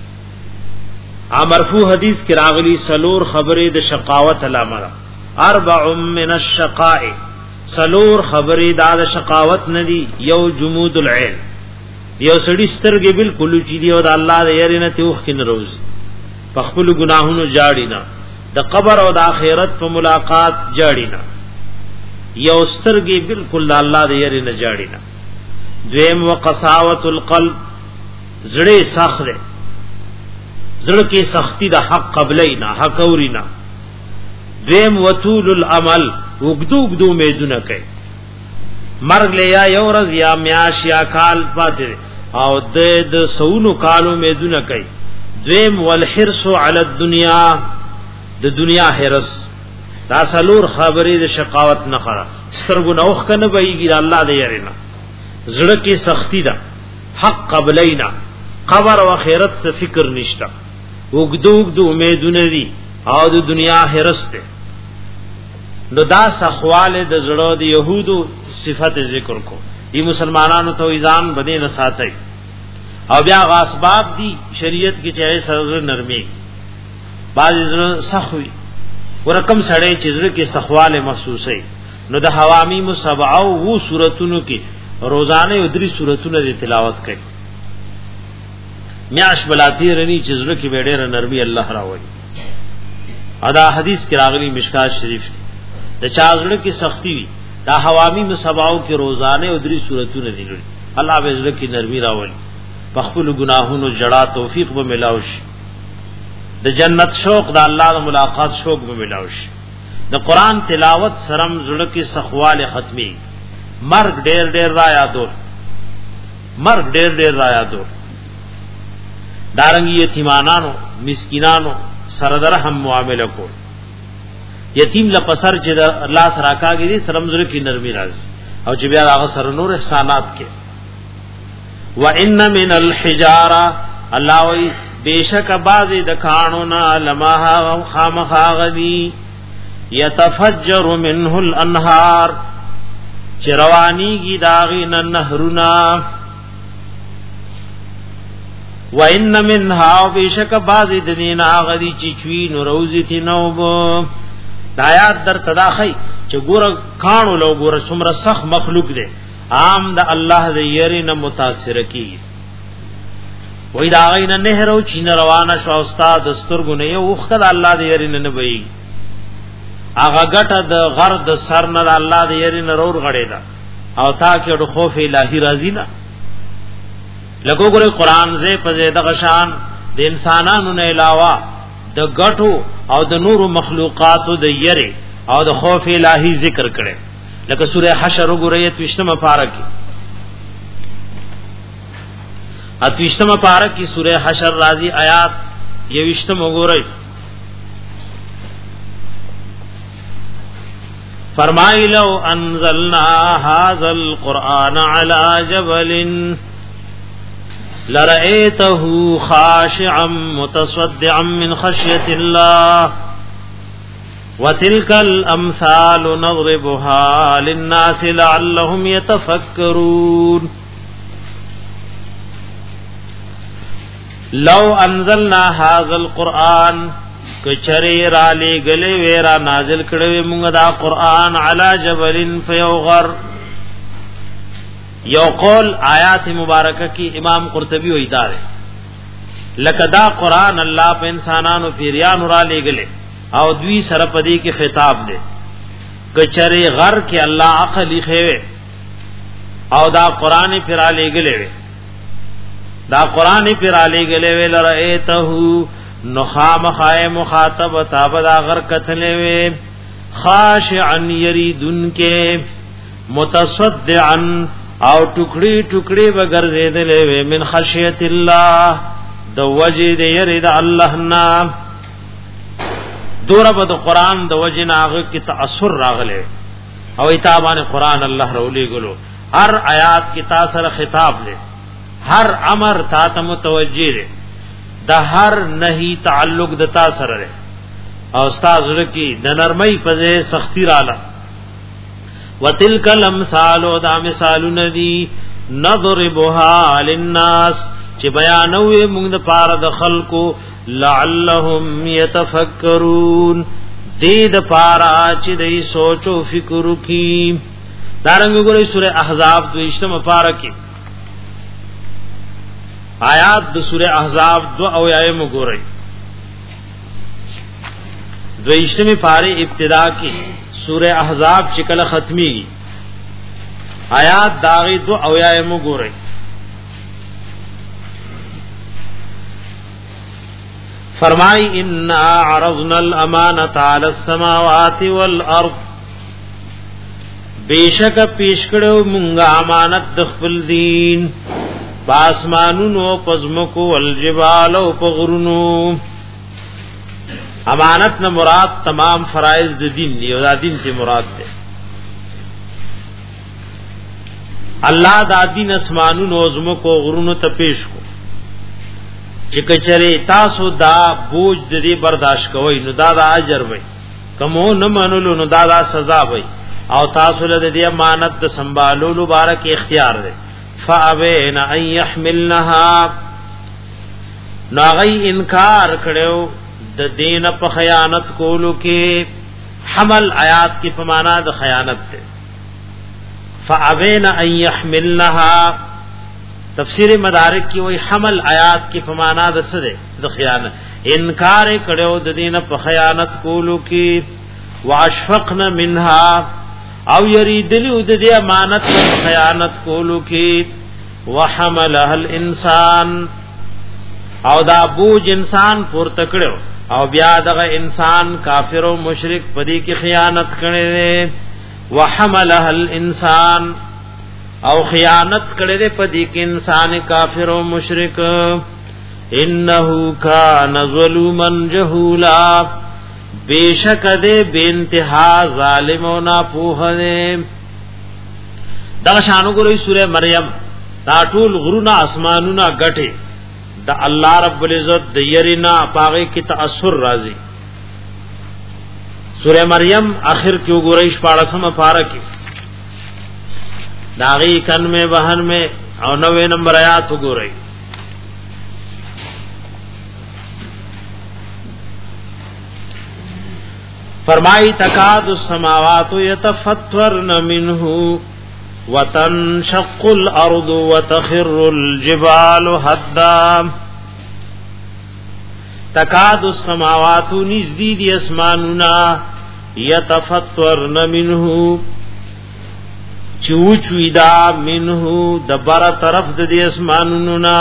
ا مرفوع حدیث کې راغلی سلور خبره د شقاوت علامه اربع من الشقاء سلور خبره د شقاوت ندي یو جمود العين یو سړی سترګې بالکل چې دی او د الله د یری نه توخ کې نه روز په خپل ګناهونو جاړي نه د قبر او د آخرت په ملاقات جاړي نه یو سترګې بالکل د الله د یری نه جاړي نه دویم وقساوت القلب زړه سخت دی زړه کې سختی د حق قبلینا حق اورینا دویم وطول العمل وګدو وګدو میدونه کوي مرګ لیا یو ورځ یا میاش یا کال پاتې او د د سونو کالو میدونه کوي دویم والحرص علی الدنیا د دنیا حرس دا سلور خبرې د شقاوت نه خره سترګو نوخ کنه بېږي الله دې یرینا زړه کې سختی ده حق قبلینا قبر او آخرت څخه فکر نشتا وګدو وګدو امیدونه دي او د دنیا حرس ده نو دا سخواله د زړه د يهودو صفات ذکر کو دی مسلمانانو ته ایزان بده نه ساتي او بیا غاسباب دي شریعت کې چې سره نرمي باز زړه سخوي ورکم سړی چې زړه کې سخواله محسوسه نو د حوامی مسبعو وو سوراتونو کې روزانه یو درې سوراتونه د تلاوت کوي میاش بلاتی رنی چې زړه کې ډېر نرمي الله راوړي ادا حدیث کې راغلی مشکات شریف د چازړه کې سختی وي دا حوامی مصباو کې روزانه او درې صورتونه دي الله به زړه کې نرمي راولي په خپل ګناهونو جړه توفیق به ملاوي د جنت شوق د الله د ملاقات شوق به ملاوي د قران تلاوت سرم زړه کې سخواله ختمي مرګ ډېر ډېر را یادو مرګ ډېر ډېر را یادو دارنګ یتیمانانو مسکینانو سره در هم معاملې کول یتیم لپسر چې الله سره راکاږي سرم زړه کې نرمي راځي او چې بیا هغه سره نور احسانات کې وان من الحجاره الله وی بیشک بعضی د کانونا لمها خامخا غدی یتفجر منه الانهار چروانی کی داغین النهرنا وان منها بیشک بعضی د دین غدی چچوی نوروزی تنوب دایات در تداخی چې ګور کانو لو ګور څومره سخت مخلوق دی عام د الله د یری نه متاثر کی وای دا غین نهر او چین روانه شو استاد سترګونه یو وخت الله د یری نه وی هغه ګټه د غر د سر نه الله د یری نه رور غړې دا او تا کې د خوف الہی راضی نه لګو ګره قران زې په زې د غشان د انسانانو نه علاوه د ګټو او د نور مخلوقاتو د یری او د خوف الہی ذکر کړي لکه سوره حشر وګورئ تشتمه پارکه اتوشتمه پارکه سوره حشر راضی آیات یوشتمه وګورئ فرمای لو انزلنا هذا القرآن على جبل لرأيته خاشعا متصدعا من خشية الله وتلك الأمثال نضربها للناس لعلهم يتفكرون لو انزلنا هذا القرآن کچری را لګلې ویرا نازل کړو موږ دا قرآن علی جبل فیغر یو قول آیات مبارکه کی امام قرطبی وی دار لکه دا قرآن الله په انسانانو پیریان را لګلې او دوی سره پدی کې خطاب دی کچری غر کې الله عقلی خوي او دا قرآن پر علی گلے دا قرآن پر علی گلے وی لرئیتہو نخام خائے مخاطب تاب دا غر کتلے وی خاشعن یریدن کے متصدعن او ٹکڑی ٹکڑی بگر زیدلے وی من خشیت اللہ دو وجد یرید اللہ نام دورا بد قرآن د وجن آغا کی تأثر راغلے او اتابان قرآن اللہ رولی گلو ہر آیات کی تاثر خطاب لے ہر امر تا متوجہ لے دا ہر نہی تعلق د تاثر لے او استاذ رکی د نرمی پزے سختی رالا وتلک الامثال دا مثال ندی نضربها للناس چې بیانوي موږ د پاره د خلقو لعلهم يتفکرون دې د پاره چې دې سوچ او فکر وکي دارنګ وګورئ سوره احزاب د اشتم پاره کې آیات د سوره احزاب دو او ایم وګورئ د اشتم پاره ابتدا کې سوره احزاب چې کله ختمي آیات داغي دو او ایم وګورئ فرمائی انا عرضنا الامانت علی السماوات والارض بیشک پیش کړو مونږه امانت د خپل دین پاسمانونو پزمکو والجبال او پغرونو امانت نه مراد تمام فرائض د دین دی او د دین ته مراد ده الله د دین اسمانونو زمکو غرونو ته پیش کو چې کچره تاسو دا بوج د دې برداشت کوئ نو دا د اجر وي کومو نه منلو نو دا د سزا وي او تاسو له دې امانت د سنبالولو مبارک اختیار ده فابین ان يحملنها ناغي انکار کړو د دین په خیانت کولو کې حمل آیات کې په معنا د خیانت ده فابین ان يحملنها تفسیر مدارک کی وہی حمل آیات کی فمانا د سره د خیانت انکار کړو د دینه په خیانت کولو کې واشفقنا منها او یریدلو د دې امانت په خیانت کولو کې وحملها الانسان او دا بوج انسان پورته کړو او بیا دغه انسان کافر او مشرک پدې کې خیانت کړي وحملها الانسان او خیانت کړي پدې کې انسان کافر او مشرک انه کان ظلوما جهولا بیشک دې بے انتها ظالم او ناپوه دې دا شانو ګورې سوره مریم دا ټول غرونا اسمانونه غټه دا الله رب العزت د یرینا پاغه کی تاثر راضی سوره مریم اخر کې وګورئ شپاړسمه پارا کې داغي کن میں بہن میں او نوے نمبر آیات وګورئ فرمائی تکاد السماوات یتفطرن منه وتنشق الارض وتخر الجبال هدا تکاد السماوات نزدید اسماننا یتفطرن منه چوچویدا منه دبر طرف د اسماننا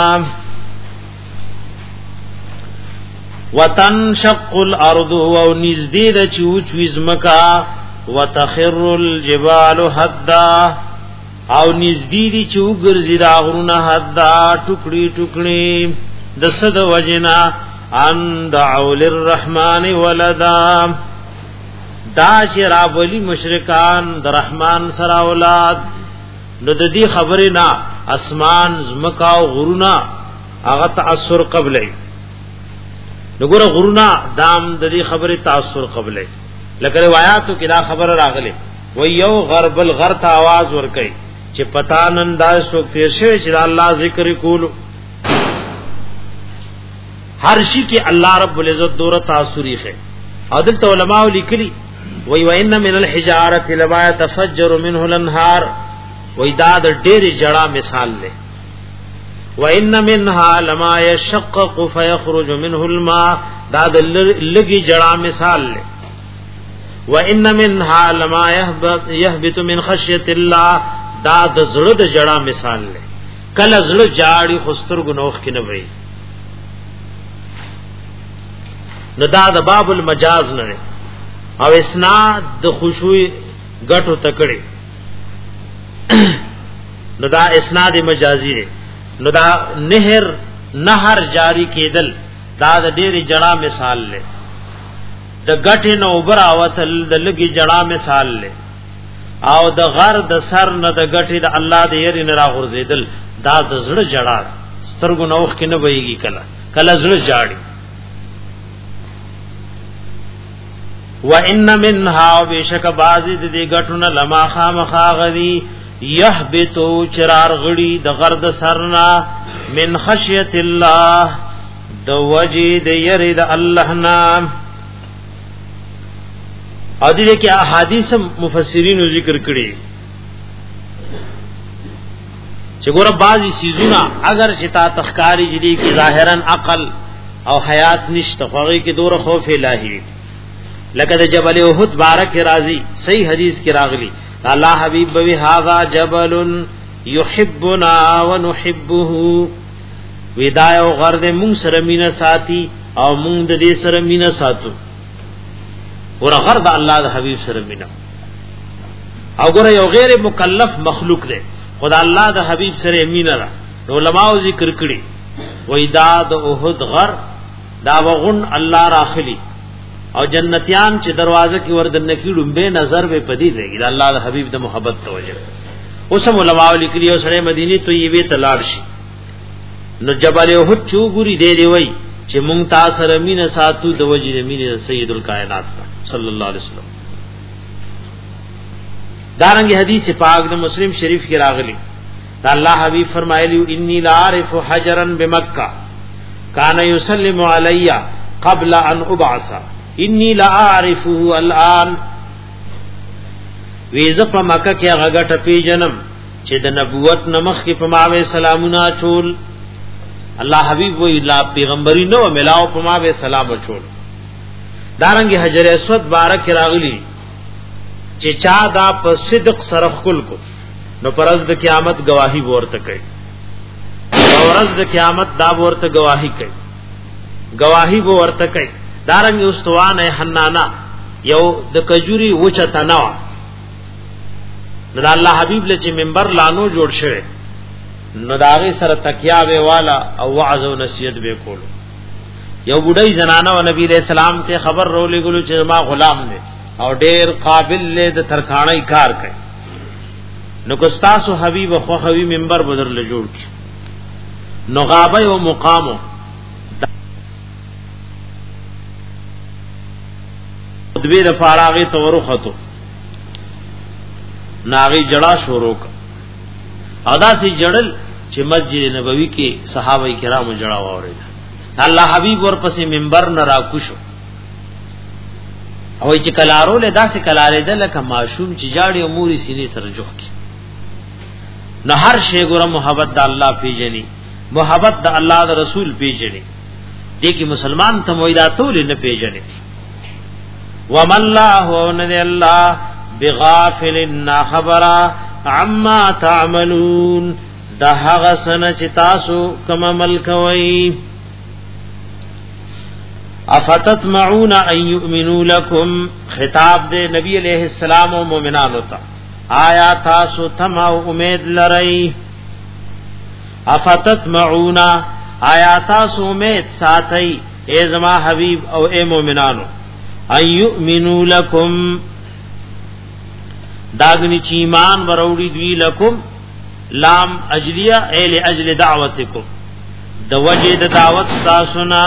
وتنشق الارض و نزدید چوچویز مکا وتخر الجبال هدا او نزدیدی چو ګرځي دا غرونه حدا ټوکړي ټوکړي د صد وجنا ان دعوا للرحمن ولدا دا شرا ولی مشرکان د رحمان سره اولاد نو د دې خبره نه اسمان زمکا او غرونه هغه تاثر قبلې نګور غرونه دام د دې خبره تاثر قبلې لکه روایتو کې دا خبر راغله و یو غرب الغر ته आवाज ور کوي چې پتا نن دا څوک تیر شي چې الله ذکر کولو هر شي کې الله رب العزت دوره تاثری ہے عادل علماء لیکلي وی وان من الحجاره لما يتفجر منه الانهار وی دا د ډېر جړه مثال له وان منها لما يشقق فيخرج منه الماء دا د لګي جړه مثال له وان منها لما يهبط يهبط من خشيه الله دا د زړه د جړه مثال له کله زړه جاړي خستر ګنوخ کې نه وي نو دا د باب المجاز نه او اسناد د خشوع غټو تکړه نو دا اسناد مجازي دی نو دا نهر نهر جاری کېدل دا د ډېری جړه مثال له د غټه نو اوبر اوتل د لګي جړه مثال له او د غر د سر نه د غټه د الله د ير نه راغورځیدل دا د زړه جړه سترګو نوخ کې نه ويږي کله کله زړه جاړي وان منها بشک بازی د دې غټونه لما خامخاغدي يهبتو چرار غړي د غرد سرنا من خشیت الله د وجد يرد الله نام او دې کې احادیث مفسرین ذکر کړي چې ګوره بعضی سيزونه اگر چې تا تخکاری جدي کې ظاهرا عقل او حیات نشته خوږي کې دوره خوف الهي لکه د جبل احد بارک راضی صحیح حدیث کې راغلی الله حبیب بوی هاذا جبل يحبنا ونحبه ودای او غرد مون سره مینا ساتي او مون د دې سره مینا ساتو ور غرد الله د حبیب سره مینا او ګره یو غیر مکلف مخلوق دی خدای الله د حبیب سره مینا را علماء ذکر کړي وای دا د احد غر دا وغن الله راخلی او جنتیان چې دروازه کې وردن کیډم به نظر به پدی دیږي د الله د حبیب د محبت توجه اوسم علماء لیکلي او سره مدینه تو یې تلار شي نو جبل احد چوغوري دی دی وای چې مونږ تاسو سره مینه ساتو د وجه مینه سید الکائنات صلی الله علیه وسلم دارنګ حدیث پاک د مسلم شریف کې راغلی دا الله حبیب فرمایلی انی لا اعرف حجرا بمکه کان یسلم علی قبل ان ابعث انی لا اعرفه الان ویزه په مکه کې هغه ټپی جنم چې د نبوت نمخ کې په ماوي سلامونه چول الله حبیب وی لا پیغمبري نو ملاو په ما به سلام وچول دارنګ حجر اسود بارک راغلی چې چا دا په صدق سره خپل کو نو پرز د قیامت گواہی ورته کوي ورځ د قیامت دا ورته گواہی کوي گواہی ورته کوي دارنګ استوانه حنانا یو د کجوري وچه تنوا نو الله حبیب له چې منبر لانو جوړ شوی نو داغه سره تکیا به والا او وعظ او نصیحت به کولو یو بډای زنانه او نبی له سلام ته خبر رولې ګلو چې ما غلام دی او ډیر قابل له د ترخانه کار کوي نو کو تاسو حبیب خو خوي منبر بدر له جوړ کی نو غابه او مقامو دبیر فاراغی تورخطو ناغی جڑا شروع کا ادا سی جڑل چې مسجد نبوی کې صحابه کرام جڑا واورید الله حبیب ور پسې منبر نه راکوشو او چې کلارو له داسې کلارې ده لکه معشوم چې جاړي امور سینې سره جوخ کی نه هر شی ګره محبت د الله پیژني محبت د الله د رسول پیژني دې کې مسلمان ته مویداتول نه پیژني وَمَا اللَّهُ وَنَدِ اللَّهُ بِغَافِلٍ خَبَرًا عَمَّا تَعْمَلُونَ دا هغه سنه چې تاسو کوم عمل کوئ افتطمعون ان يؤمنوا لكم خطاب دے نبی علیہ السلام او مومنانو ته آیا تاسو تم او امید لرئ افتطمعون آیا تاسو امید ساتئ اے زما حبیب او اے مومنانو ان یؤمنوا لکم داغنی چی ایمان وروڑی دوی لکم لام اجلیہ اے لأجل دعوتکم د وجه د دعوت ستاسونا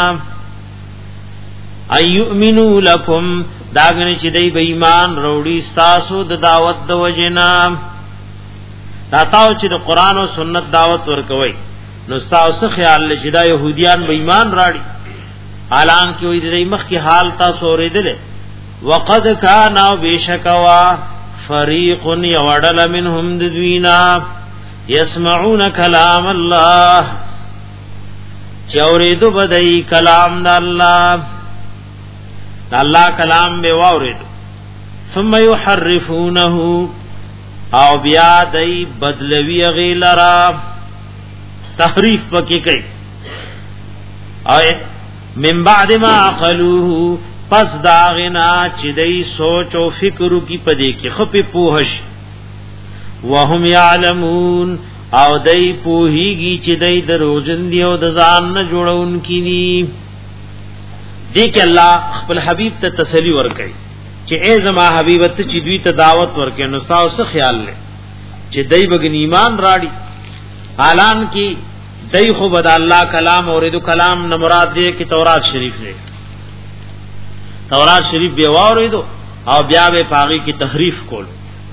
ان یؤمنوا لکم داغنی چی دی با ایمان روڑی ستاسو د دعوت د وجنا داتاو چی د قرآن و سنت دعوت ورکوئی نستاو خیال لچی دا یهودیان با ایمان راڑی حالان کی وی دې مخ کی حال تاسو اوریدل وقد کان بشکوا فریق یوڑل منهم ذوینا یسمعون کلام الله چوریدو بدای کلام د الله الله کلام به واوریدو ثم یحرفونه او بیا دای بدلوی غیلرا تحریف پکې کوي او من بعد ما عقلوه پس داغنا چې دای سوچ او فکر کی پدې کې خپې پوهش وهم يعلمون او دای پوهیږي چې دای دروژن دی او د ځان نه جوړون کینی دې کې الله خپل حبیب ته تسلی ورکړي چې ای زما حبیب ته چې دوی ته دعوت ورکړي نو تاسو خیال لې چې دای بګن ایمان راړي اعلان کی دای خو بد الله کلام اوریدو کلام نه مراد دی کی تورات شریف دی تورات شریف به اوریدو او بیا به پاغي کی تحریف کول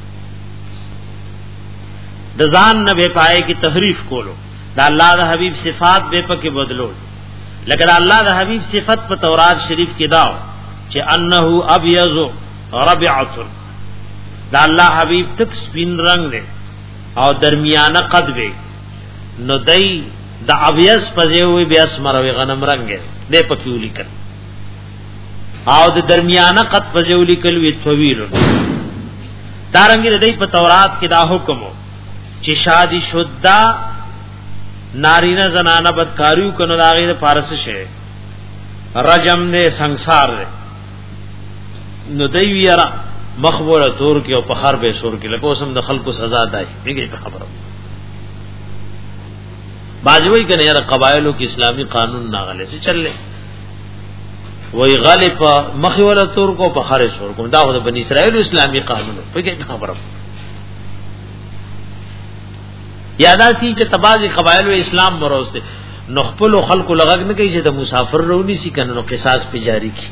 د ځان نه به پای کی تحریف کولو دا الله د حبیب صفات به پکې بدلول لکه دا الله د حبیب صفت په تورات شریف کې داو چې انه ابيض ربيعه دا الله حبیب تک سپین رنگ دی او درمیانه قد وی نو دای دا ابيض پځوي بیا اسمروي غنم رنگ دی په کیو لیکل او د درمیانه قد پځوي لیکل وی طویل دارنګ دای په تورات کې دا حکم چې شادي شودا نارینه زنانه بدکاریو کنو داغه د فارس شه رجم نه ਸੰسار ده نو دی ویرا مخبوله تور کې او په خر به سور کې لکه اوسم د خلکو سزا دای میګه خبره باجوي کنه یاره قبایلو کې اسلامی قانون ناغله څه چللې وای غالب مخوله تور کو په خر سور کو دا د بنی اسرائیل اسلامی قانون میګه خبره یادا سی چې تبازی قبایل و اسلام مروسته نخپل خلق لغږ نه کوي چې د مسافر رونی سی کنه نو قصاص په جاری کی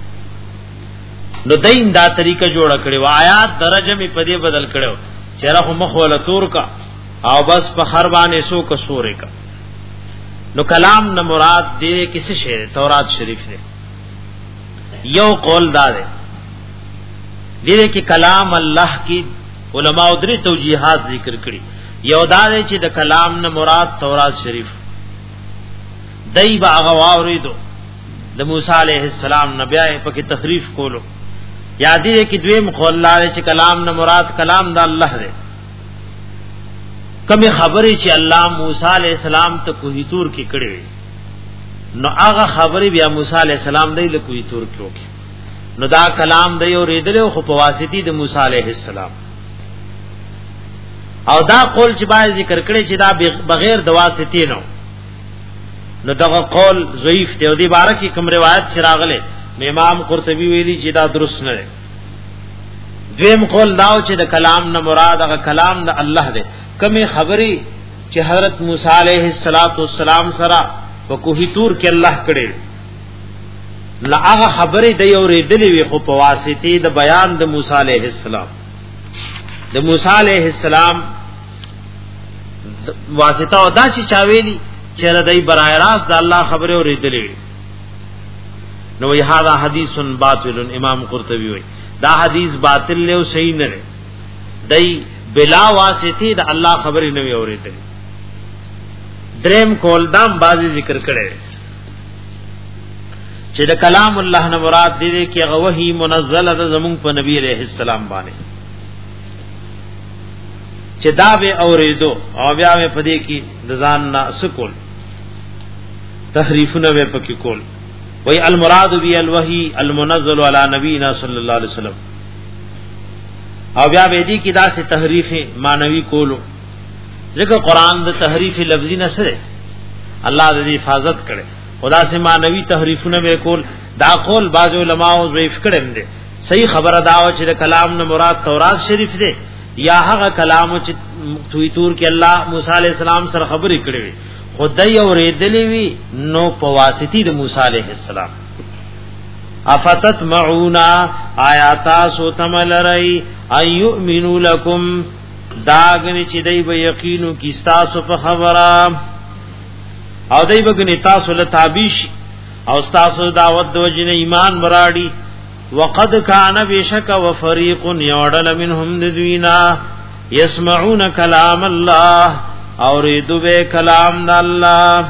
نو دین دا طریقه جوړ کړي و آیات درجه می پدې بدل کړو چیرې هم مخوله تور کا او بس په خربانه سو کو سورې کا نو کلام نه مراد دې کس شی تورات شریف دی یو قول دا دی دې کې کلام الله کی علماء درې توجیهات ذکر کړي یو دا دی چې د کلام نه مراد تورات شریف دای با غواوریدو د موسی علیہ السلام نبی په کې تخریف کولو. یادې کې دویم قول لاره چې کلام نه مراد کلام د الله دی. کمی خبرې چې الله موسی علیہ السلام ته کوهی تور کې کړې نو هغه خبرې بیا موسی علیہ السلام دی له کوهی تور کې وکړي نو دا کلام دی او ریدل خو په واسطه د موسی علیہ السلام. او دا قول چې باید ذکر کړي چې دا بغیر د واسطې نو نو دغه قول ضعیف دی او دی باره کې کوم روایت شراغله امام قرطبی ویلي چې دا درست نه دی. دویم قول داو چې د کلام نه مراد هغه کلام د الله دی. کمی خبرې چې حضرت موسی علیہ السلام سره په کوهی تور کې الله کړي لا هغه خبرې د یو ریدلې وي خو په واسطه د بیان د موسی علیہ السلام د موسی علیہ السلام واسطه او دا چې چاویلی چې ردی برای راست د الله خبره ریدلې نو وی هاذا حدیث باطل. امام قرطبی وی دا حدیث باطل له او صحیح نه دی بلا واسطه د الله خبرې نه وی اوریدلې. دریم کول دام بازی ذکر کړي چې د کلام الله نه مراد دی کې هغه وحی منزله د زمون په نبی علیہ السلام باندې چې دا به اوریدو او بیا په دې کې د ځان نه سکول تحریفونه به پکې کول. وی المراد بی الوحی المنزل علی نبینا صلی الله علیه وسلم او بیا به دې کې دا سه تحریف مانوی کولو ځکه قران د تحریف لفظی نه سره الله دې حفاظت کړي. خدا سے مانوی تحریفونه به کول دا قول بعض علماء ضعیف کړي دي. صحیح خبره دا و چې د کلام نه مراد تورات شریف دی یا هغه کلام چې توی تور کې الله موسی علیہ السلام سره خبرې کړې وي خدای اوریدلې وی نو په واسطه د موسی علیہ السلام. افتت معونا آیاتا سو تملری ایؤمنو لکم داغنی چې دای به یقینو کی تاسو په خبره او دای بګنی تاسو له تابیش او تاسو دعوت د وجنه ایمان براړي. وقد کان بشک وفریق یعدل منهم ذینا یسمعون کلام الله اوریدو به کلام د الله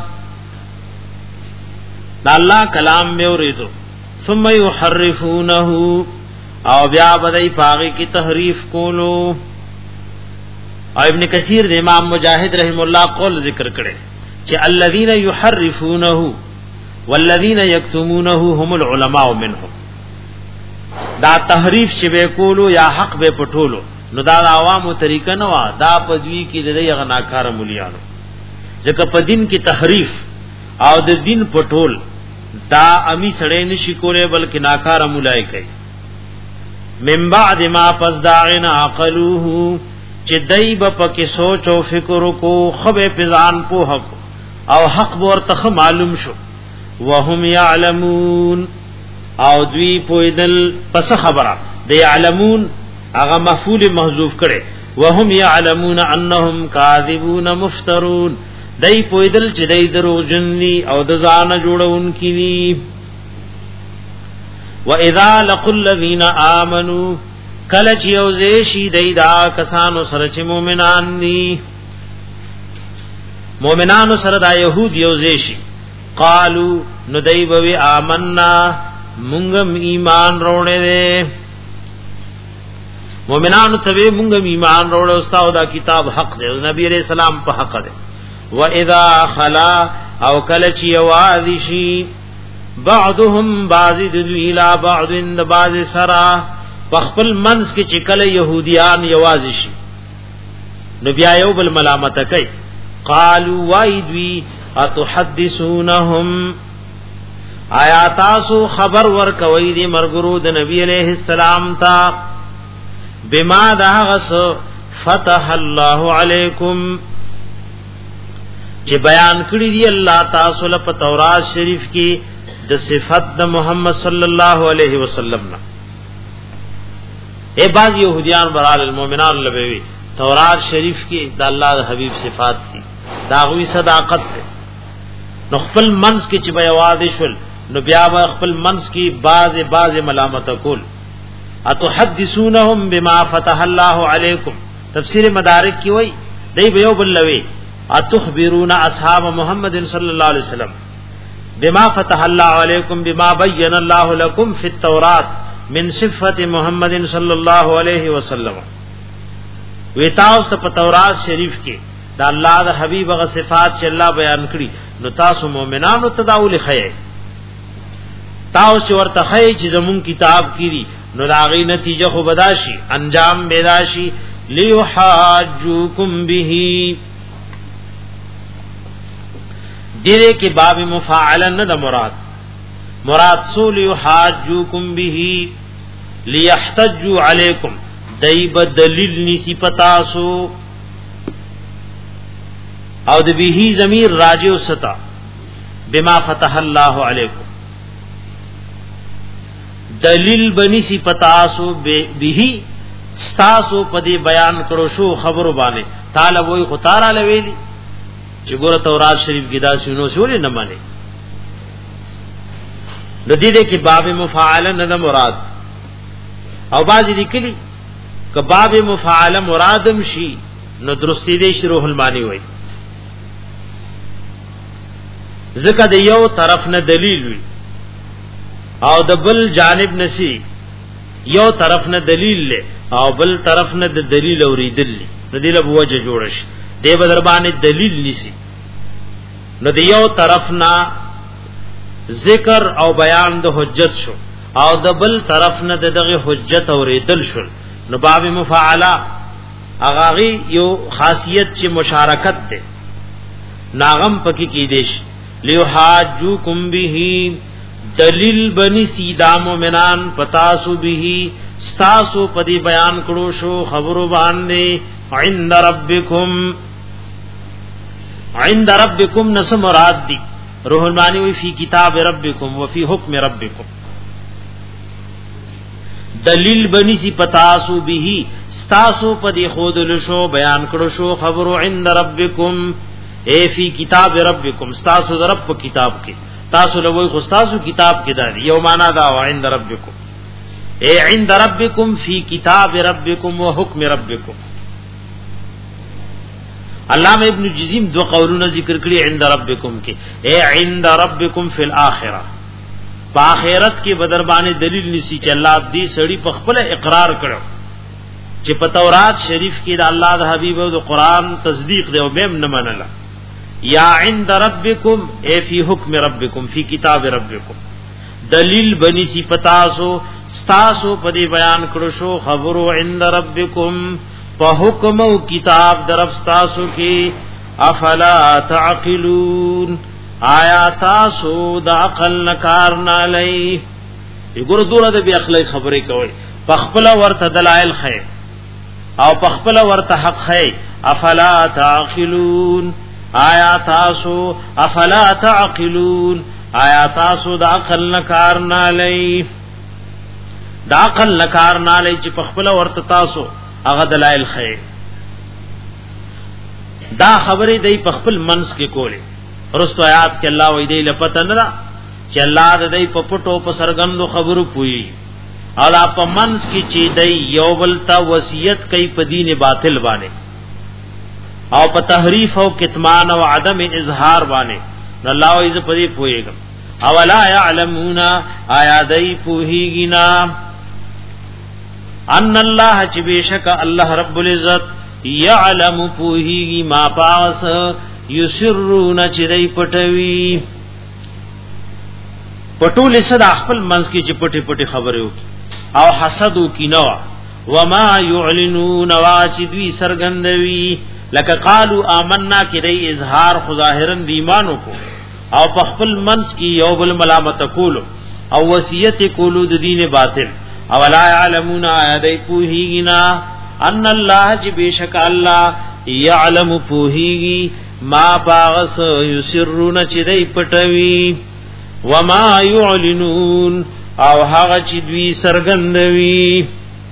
د الله کلام به اوریدو ثم یحرفونه او بیا بدای پاغي کی تحریف کولو. او ابن کثیر د امام مجاهد رحم الله قول ذکر کړي چې الذين يحرفونه والذين يكتمونه هم العلماء منهم. دا تحریف چې به کولو یا حق به پټولو نو دا عوامو طریقه نه وا دا پدوی کې د دې غناکار مولیانو ځکه په دین کې تحریف او د دین پټول دا امی سړی نشي کوله بلکې ناکار مولای کوي. من بعد ما پس داغنا عقلوه چې دای په پکې سوچ او فکر کو خبه پزان په حق او حق ورته معلوم شو وهم يعلمون او دوی پویدل پس خبره دی علمون هغه مفعول محذوف کړي وهم يعلمون انهم کاذبون مفترون دای پویدل چې دای دروژنی او د ځان جوړون کینی. واذا لقوا الذين امنوا کله چې یوځې شي دای دا کسانو سره چې مؤمنان دي مؤمنانو سره دا يهود یوځې شي قالو نو دای به آمنا مونږ ایمان وروړې دي مومنانو ته مونږ ایمان وروړو استاو دا کتاب حق دی نبی علیہ السلام په حق دی. واذا خلا او کله چې یوازې شي بعضهم بعض ذی لا بعض ان بعض سرا خپل منځ کې چې کله يهوديان یوازې شي نو بیا یو بل ملامت کوي قالوا وایدوی اتحدثونهم آیا تاسو خبر ور کوي دي مرګرو د نبی عليه السلام تا بما داغس فتح الله علیکم چې بیان کړی دی الله تاسو له تورات شریف کې د صفات د محمد صلی الله علیه وسلم نه اے باز یهودیان برال المؤمنان لبوی تورات شریف کې د الله د حبیب صفات دي داغوی صداقت ده نو خپل منس کې چې بیاواده شول نو بیا خپل منس کې باز باز ملامت کول اتحدثونهم بما فتح الله علیکم تفسیر مدارک کی وای دی بیو بلوی اتخبرون اصحاب محمد صلی الله علیه وسلم بما فتح الله علیکم بما بین الله لكم فی التوراۃ من صفت محمد صلی الله علیه وسلم. وی تاسو په تورات شریف کې دا الله د حبیب غ صفات چې الله بیان کړي نو تاسو مؤمنانو تداول خیر تاسو ورته خیر چې زمون کتاب کړي نو دا غي نتیجه خو بداشي انجام بداشي لیحاجوکم به. دیره کې باب مفاعل نه د مراد مراد سول یحاجوکم به لیحتجوا علیکم دایب دلیل نسی پتاسو او د به ضمیر راجع ستا بما فتح الله علیکم دلیل بنی سی پتاسو به ستاسو پدی بیان کړو شو خبرو باندې تعالی وای خو تعالی لویلی چې ګوره تورات شریف کې دا شنو شولې نه مانی د دې دې کې باب مفاعل نه مراد او بعضی لیکلي ک باب مفاعل مرادم شي نو درستی دې شروح المانی وای ځکه د یو طرف نه دلیل وي او د بل جانب نسی یو طرف نه دلیل له او بل طرف نه د دلیل اوریدل نو دې له وجه جوړ شي دې بدر باندې دلیل نسی نو د یو طرف نه ذکر او بیان د حجت شو او د بل طرف نه دغه حجت اوریدل شو نو باب مفاعله اغاغي یو خاصیت چې مشارکت ده ناغم پکې کې دیش لیحاجوکم به دلیل بنی سیدا مومنان پتاسو به ستاسو پدی بیان کړو شو خبرو باندې عند ربکم عند ربکم نس مراد دی روح المانی وی فی کتاب ربکم و فی حکم ربکم دلیل بنی سی پتاسو به ستاسو پدی خودل شو بیان کړو شو خبرو عند ربکم اے فی کتاب ربکم ستاسو در رب کتاب کې تاسو له وای خو تاسو کتاب کې دا یو معنا دا و عند ربکم اے عند ربکم فی کتاب ربکم و حکم ربکم. علامہ ابن جزیم دو قولونه ذکر کړی عند ربکم کې اے عند ربکم فی الاخره په آخرت کې بدر باندې دلیل نسی چې الله دې سړی په خپل اقرار کړو چې په تورات شریف کې د الله د حبیب او د قران تصدیق دی او بهم نه منله یا عند ربکم اے فی حکم ربکم فی کتاب ربکم دلیل بنی سی پتاسو ستاسو پدی بیان کړو شو خبرو عند ربکم په حکم او کتاب درف ستاسو کې افلا تعقلون آیا تاسو د عقل نکار نه لای وګور دوره د بی اخلاق خبرې کوي په خپل ورته دلایل خې او په خپل ورته حق خې افلا تعقلون آیا تاسو افلا تعقلون آیا تاسو د عقل نکار نه لای د عقل نکار نه لای چې په خپل ورته تاسو هغه دلایل خې دا خبرې دای په خپل منس کې کولې رستو آیات کې الله وې دی لپته نه را چې الله د دې په پټو په سرګندو خبرو پوي او لا په منس کې چې دی یو بل تا وصیت کوي په دین باطل باندې او په تحریف او کتمان او عدم اظهار باندې الله عز پدی پويګم او لا يعلمون آیا دای پوهیږي نا ان الله چې بشک الله رب العزت يعلم پوهیږي ما پاس یسرون چې دای پټوي پټول صدا خپل منځ کې چې پټي پټي خبره وکي او حسد وکینوا وما يعلنون واجدوی سرګندوی لکه قالوا آمنا کې دای اظهار خو ظاهرا د ایمانو کو او په خپل منځ کې یو بل ملامت کول او وصیت کول د دین باطل او لا يعلمون ایدای پوهیږي نا ان الله چې بشک الله يعلم پوهیږي ما باغس یسرون چې دای پټوي وما يعلنون او هغه چې دوی سرګندوي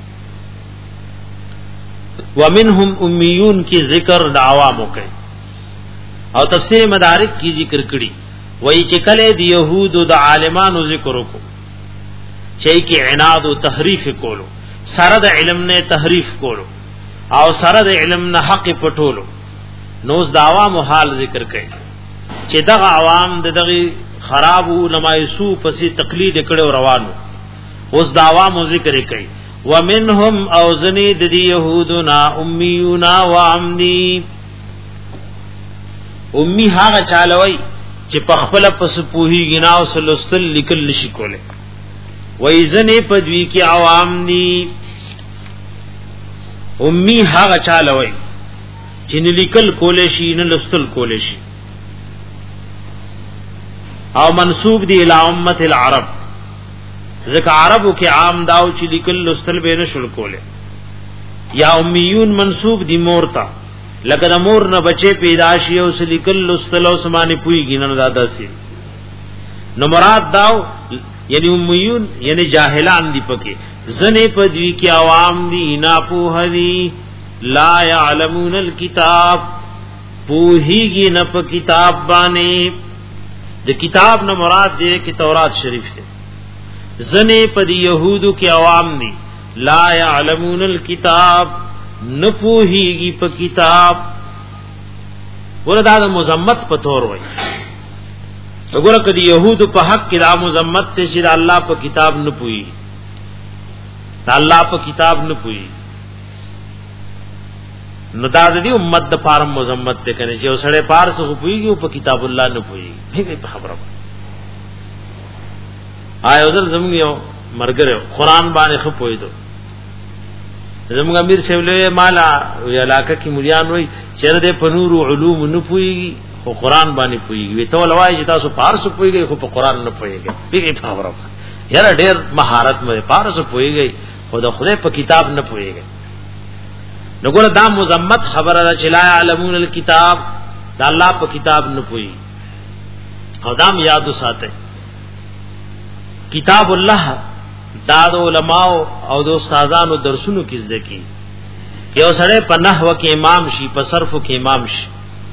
ومنهم امیون کی ذکر د عوامو کوي او تفسیر مدارک کی ذکر کړي وای چې کله د يهودو د عالمانو ذکر وکړو چې کی عناد او تحریف کولو سره د علم نه تحریف کولو او سره د علم نه حق پټولو نو د عوامو حال ذکر کړي چې دغه عوام د دغه خراب علماء سو پسې تقلید کړو روانو اوس د عوامو ذکر کوي ومنهم اوزنی د يهودنا امیون و عمدی امی هغه چالوي چې په خپل پس پوهیږي نه او سلسل لیکل نشي کوله وای زنه پدوی کې عوام دي امی هغه چالوي چې لیکل کولې شي نه لستل کولې شي او منسوب دی الی امه العرب ځکه عربو کې عام داو چې لیکل لستل به نه شل کوله یا امیون منسوب دی مورتا لکه د مور نه بچي پیدا شي او لیکل لستل او سمانه پويږي نه دادا سي نو مراد داو یعنی امیون یعنی جاهلان دی پکې زنه پدوی کې عوام دی نا پوه دی لا يعلمون الكتاب پوهیږي نه په کتاب باندې د کتاب نه مراد دی کې تورات شریف دی زنه په يهودو کې عوام دي لا يعلمون الكتاب نه پوهیږي په کتاب وردا د مزمت په تور وای وګوره کدي يهودو په حق کې دا مزمت ته چې الله په کتاب نه پوي دا الله په کتاب نه پوي نو دا د دې امت د فارم مزمت ته کنه چې وسړې پار څه پويږي په کتاب الله نه پوي هیڅ په خبره آیا وزر زموږ یو مرګره قرآن باندې خو پوي دو زموږ امیر شیولې مالا علاقه کې مليان وای چیرې د فنور علوم نه پويږي خو قرآن باندې پويږي وی ته ولوای چې تاسو پارس پويږي خو په قرآن نه پويږي هیڅ په خبره یاره ډېر مهارت مې پارس پويږي خو د خدای په کتاب نه پويږي نګور دا مزمت خبره ده چې لا علمون الكتاب دا الله په کتاب نه پوي او دا یاد وساته کتاب الله دا د علماء او د استادانو درسونو کې زده کی یو سره په نحو کې امام شي په صرف کې امام شي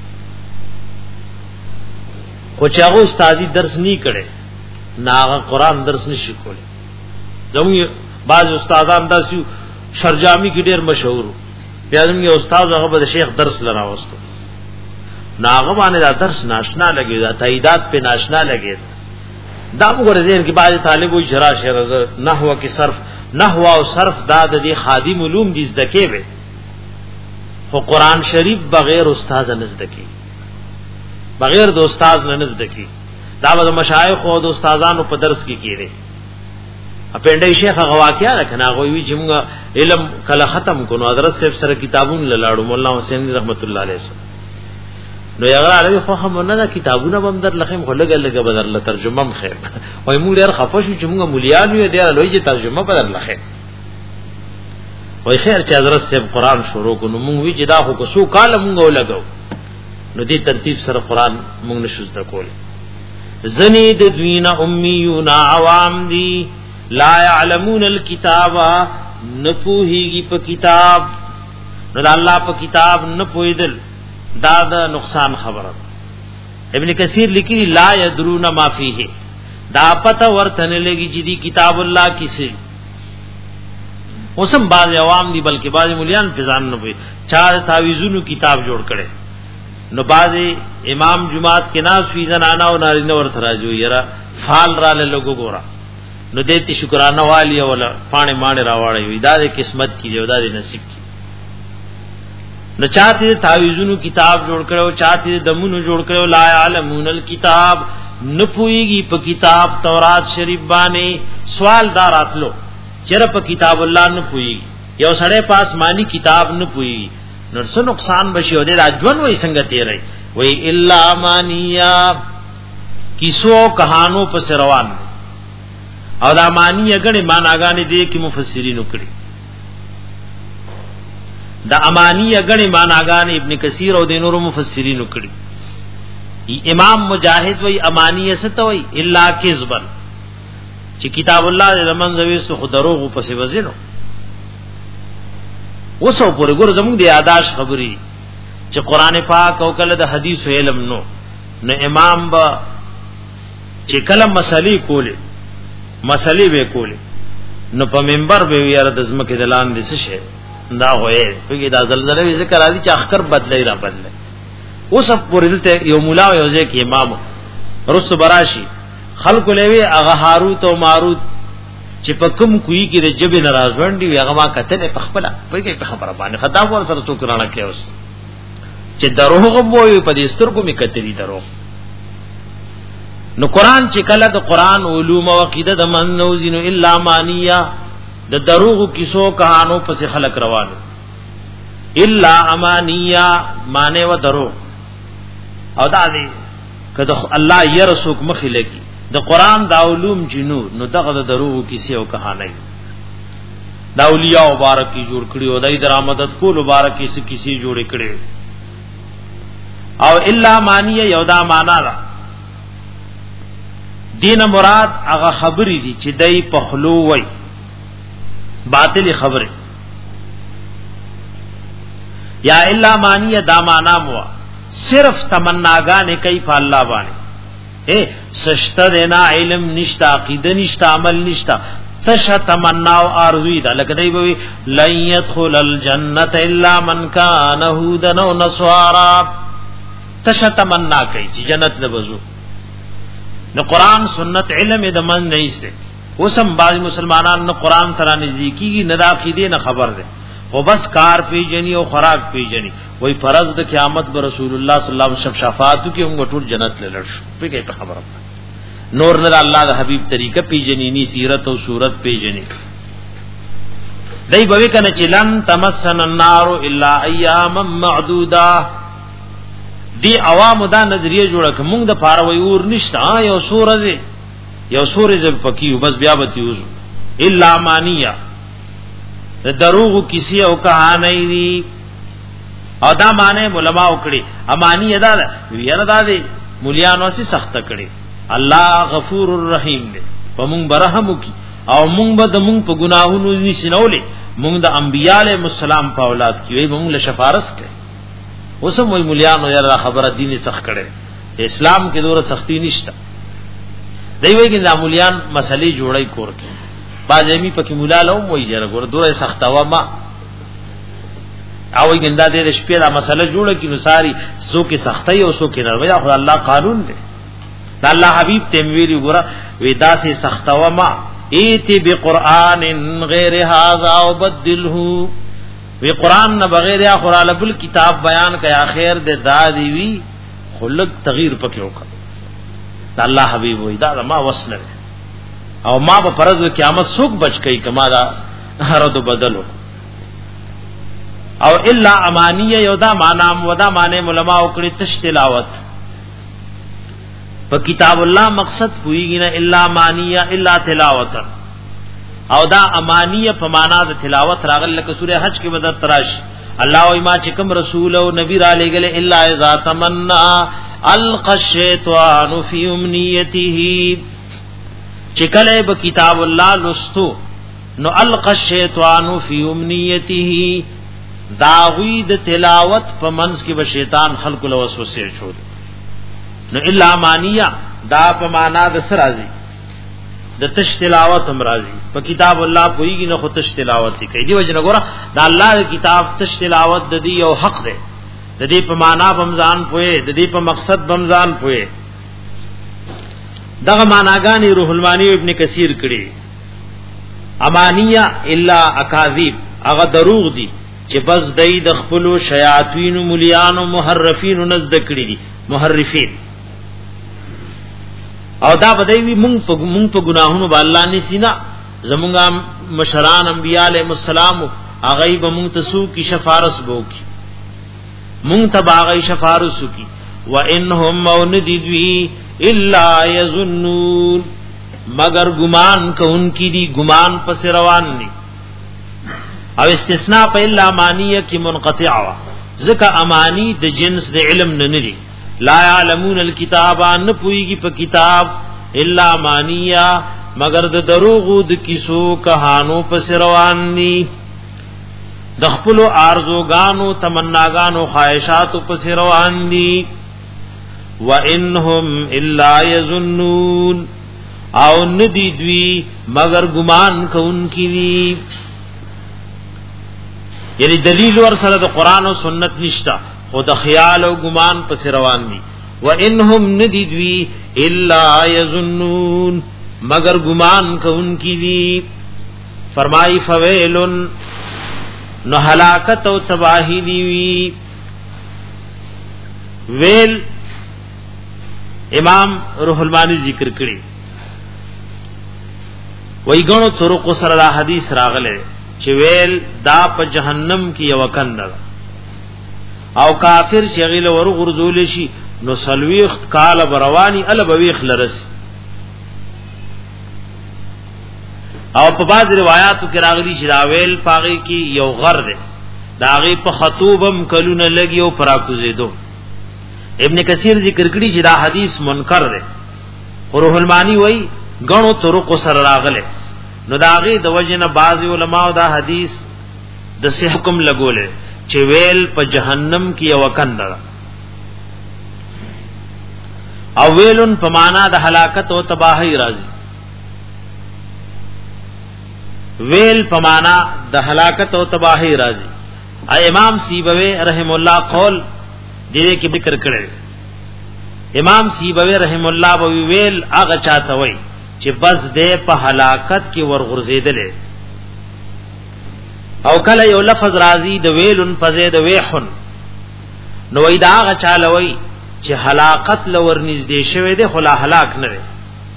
خو چې هغه استادی درس نه کړي ناغه قران درس نشي کولی زموږ بعض استادان داسې شرجامی کې ډېر مشهور بیا زموږ استاد هغه به شیخ درس لراوستو ناغه باندې دا درس ناشنا لګي دا تاییدات په ناشنا لګي دا موږ ورزين کې بعض طالب وي شرا شرز نحو کې صرف نحو او صرف دا د خادم علوم دي زدکې وي خو قران شریف بغیر استاد نه زدکې بغیر د استاد نه زدکې دا د مشایخ او د استادانو په درس کې کیږي اپنډای شیخ غواکیا راکنه غوي چې موږ علم کله ختم کونو حضرت صاحب سره کتابون لاړو مولا حسین رحمت الله علیه نو یغه علی خو هم نه کتابونه بم در لخم خو لګل لګ بدر له ترجمه م خیر وای موږ ډیر خفه شو چې موږ مليان یو ډیر لوی چې ترجمه بدر لخم وای خیر چې حضرت صاحب قران شروع کونو موږ وی چې دا خو کو سو کال موږ ولګو نو دې ترتیب سره قران موږ نشو زده کول زنی د دوینا امیون عوام دی لا يعلمون الكتاب نپوهیږي په کتاب نو الله په کتاب نه پویدل دا دا نقصان خبره ابن کثیر لیکي لا يدرون ما فيه دا پته ورته نه لګي چې دی کتاب الله کیسه اوسم باز عوام دي بلکې باز مليان فزان نه وي چار تعویذونو کتاب جوړ کړي نو باز امام جمعات کې ناس فی زنانا او نارینه ورته راځي یرا فال را له لګو ګورا نو دې شکرانه والی ولا پانه مانه راوړی وي دا د قسمت کی دی دا د نصیب کی نو چاته تعویذونو کتاب جوړ کړو چاته دمونو جوړ کړو لا علمون الكتاب نپویږي په کتاب تورات شریف باندې سوال دار اتلو چر په کتاب الله نه پویږي یو سړی په آسمانی کتاب نه پویږي نو څه نقصان بشي او د اجون وای څنګه تیرې وای الا مانیا کیسو کہانو په روان او دا مانی غني معناګانې دي کې مفسرین وکړي دا امانی غني معناګانې ابن کثیر او د نورو مفسرین وکړي امام مجاهد وای امانی ست وای الا کذبا چې کتاب الله د منځوي سو خدروغ په سی وزینو وسو پورې ګور زموږ د یاداش خبري چې قران پاک او کله د حدیث علم نو نو امام با چې کله مسلې کوله مسلې به کوله نو په منبر به یاره د زمکه د لاندې څه شي دا وې په دا زلزلې ذکر راځي چې اخر بدلې را بدلې اوس پورې ته یو مولا یو ځکه امام رس براشي خلق لوي هغه هاروت او ماروت چې په کوم کوی کې د جبه ناراض وندي هغه ما کتل په خپل په کې خبره باندې خطا ور سره څوک رانه کې اوس چې دروغ وایي په دې سترګو می کتلی دروغ. نو قران چې کله د قران علوم او عقیده د من نوزین الا مانیه د دروغ کیسو کہانو پس خلق روانو الا امانیه معنی و دروغ او دا دی کله الله یې رسوک مخې لګي د قران د علوم جنو نو دغه د دروغ کیسه او کہانی دا اولیاء مبارکی جوړ کړی او دای درآمدت کول مبارکی څه کیسه جوړ کړي او الا مانیه یودا معنا را دین مراد هغه خبرې دي چې دای په خلو وای باطل خبره یا الا مانیه دا معنا مو صرف تمناګانې کوي په الله باندې اے سشت دینا علم نشتا عقیده نشتا عمل نشتا سشت تمنا او ارزوی دا لکه دی وی لن يدخل الجنه الا من كان هودا او نصارا سشت تمنا کوي چې جنت لبزو نو قران سنت علم د من نه ایسته اوسم بعض مسلمانان نو قران ترا نزدیکیږي نه د عقیده نه خبر ده خو بس کار پیجنی او خوراک پیجنی وای فرض د قیامت به رسول الله صلی الله علیه وسلم شفاعت کی هم ټول جنت لړ شو پیګه په خبره نور نه الله د حبیب طریقه پیجنی نی سیرت او صورت پیجنی دای به کنه چې لن تمسن النار الا ایاما معدوده دی عوام دا نظریه جوړه کوم د پاروي اور نشته یو سورزه یو سورزه پکې بس بیا به تیوز الا مانیه دروغ کسی او کہانی دی او دا معنی علماء کړي امانی ادا ده ویره دا دي مولیانو سي سخت کړي الله غفور الرحیم دی پمون برحم کی او مونږ به د مونږ په ګناهونو نشنولې مونږ د انبیاله مسالم په اولاد کې وي مونږ له شفارس کړي اوسم وی مولیانو یاره خبره دیني سخت کړي اسلام کې دوره سختی نشته دی وی کې د مولیان مسلې جوړای کور کې باجمی پکې مولا له وای جره ګور دوره سخت وا ما او ګندا دې شپې دا مسله جوړه کینو ساری سو کې سختي او سو کې نرمي خو الله قانون دی دا الله حبيب ته ویری ګور ودا سي سخت وا ما ایتی بقران غیر هذا وبدله وی قران نه بغیر یا قران بل کتاب بیان کیا خیر دې دادی وی خلق تغییر پکې وکړه دا الله حبيب وای دا ما وصله او ما په فرض قیامت سوق بچ کئ کما دا رد بدلو او الا امانیه یودا معنا ودا معنی علماء کړي تش تلاوت په کتاب الله مقصد پویږي نه الا امانیه الا تلاوت او دا امانیه په معنا د تلاوت راغل لکه سوره حج کې بدر تراش الله او ما چې کوم رسول او نبی را لګل الا اذا تمنا القى الشیطان فی امنیته چکله به کتاب الله لستو نو القى الشیطان فی امنیته داوی د تلاوت په منځ کې به شیطان خلق له وسوسه چول نو الا مانیه دا په معنا د سرازی د تش تلاوت هم راځي په کتاب الله پویږي نه خو تش تلاوت کوي دی وجه نګوره دا الله کتاب تش تلاوت د دې یو حق دی د دې په معنا بمزان پوي د دې په مقصد بمزان پوي دغه معناګانی روح المانی ابن کثیر کړي امانیه الا اکاذیب هغه دروغ دي چې بس دای د خپل شیاطین مليان او محرفین نزد کړي دي محرفین او دا بدوی مونږ په مونږ په ګناهونو به الله نسینا زمونږه مشران انبیاء علیهم السلام هغه به مونږ ته سو کی شفارس بو کی مونږ ته باغی شفارس کی وانهم مونددوی الا یظنون مگر گمان کو ان کی دی گمان پس روان نی او استثناء په الا مانیه کی منقطع ذکا امانی د جنس د علم نه ندی لا يعلمون الكتاب ان پویږي په کتاب الا مانیه مگر د دروغ د کیسو کہانو پس روان نی د خپل ارزوګانو تمناګانو خواہشاتو پس روان دي وانهم الا یظنون او ندی دوی مگر گمان کوونکی دي یعنی دلیل ور سره د قران او سنت نشتا خو د خیال او گمان پس روان دي وانهم ندیدوی الا یظنون مگر گمان کونکی دی. فرمائی فویلن نو ہلاکت و تباہی دیوی. ویل امام روح المانی ذکر کړي وای غنو طرق سره دا حدیث راغله چې ویل دا په جهنم کې یو کند او کافر شغیل ور غرزول شي نو سلويخت کال برواني ال بويخ لرس. او په بعض روایتو کې راغلي چې دا ویل پاغي کې یو غر ده داغه په خطوبم کلونه لګي او پراکوزه دو. ابن کثیر ذکر کړي چې دا حدیث منکر ده. روح المانی وای غنو طرق سره راغله نو داغه د وجنه بعض علماء دا حدیث د صحیح حکم لګولې چې ویل په جهنم کې یو کند او ویلن په معنا د هلاکت او تباہی راځي. ویل په معنا د هلاکت او تباہی راځي. امام سیبوی رحم الله قول دې کې ذکر کړل. امام سیبوی رحم الله بو ویل هغه چاته وای چې بس دې په هلاکت کې ورغورځیدل او کله یو لفظ راځي د ویلن فزید ویحن نو وای دا هغه چاله وای چې هلاکت لور نږدې شوه دې خلا هلاک نه وي.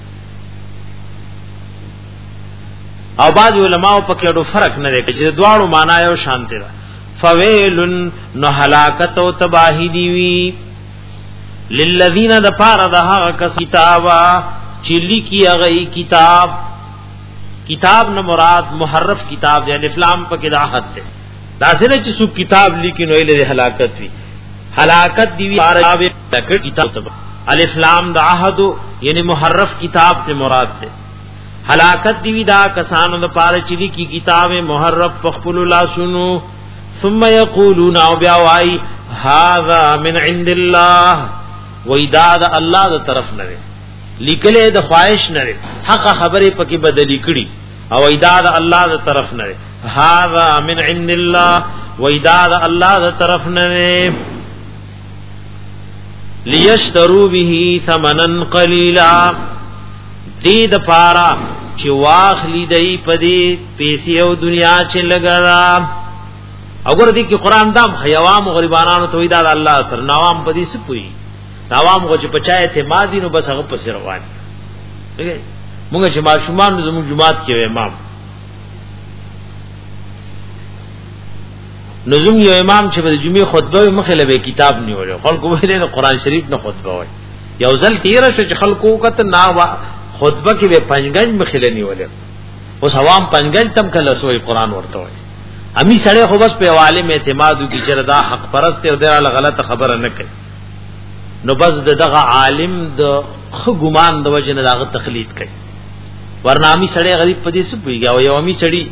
او بعض علماء په کې ډو فرق نه لري چې دواړو معنا یو شان دي. فویلن نو هلاکت او تباہی دی وی للذین دفار دها کتابا چلی کی غی کتاب. کتاب نہ مراد محرف کتاب دے الف لام پکې دا حد دے دا سره چې سو کتاب لیکن ویل دے ہلاکت وی ہلاکت دی وی عرب تک کتاب الف لام دا عہد یعنی محرف کتاب سے مراد دے. ہلاکت دی وی دا کسانو د پاره چلی کی کتاب محرف پخپل لا سنو ثم یقولون او بیا وای هذا من عند الله ویداد الله د طرف نه لیکله د خواهش نه حق خبره پکې بدلی کړي او ویداد الله د طرف نه هذا من عند الله ویداد الله د طرف نه لیشترو به ثمنا قلیلا دې د پارا چې واخلی دی پدې پیسې او دنیا چې لګا. اگر دې کې قران دام حیوام غریبانو ته ویدا الله تر نوام پدې سپوي نوام غو چې پچای ته مادي نو بس هغه پس روان. موږ چې ماشومان زموږ جماعت کې امام نظم یو امام چې د جمعې خطبه مخه لوي کتاب نیول خلکو ویل قرآن شریف نه خطبه وای یو ځل تیر شو چې خلکو کته نا خطبه کې به پنځګنج مخه نیول اوس عوام پنځګنج تم کله سوې قرآن ورته وای. امی سړی خو بس په عالم اعتماد کی چې دا حق پرست او دا غلط خبره نه کوي نو بس دغه عالم د خو ګمان د وجه نه دغه تقلید کوي. ورنامي سړی غریب پدې څه پويږي او یو امی سړی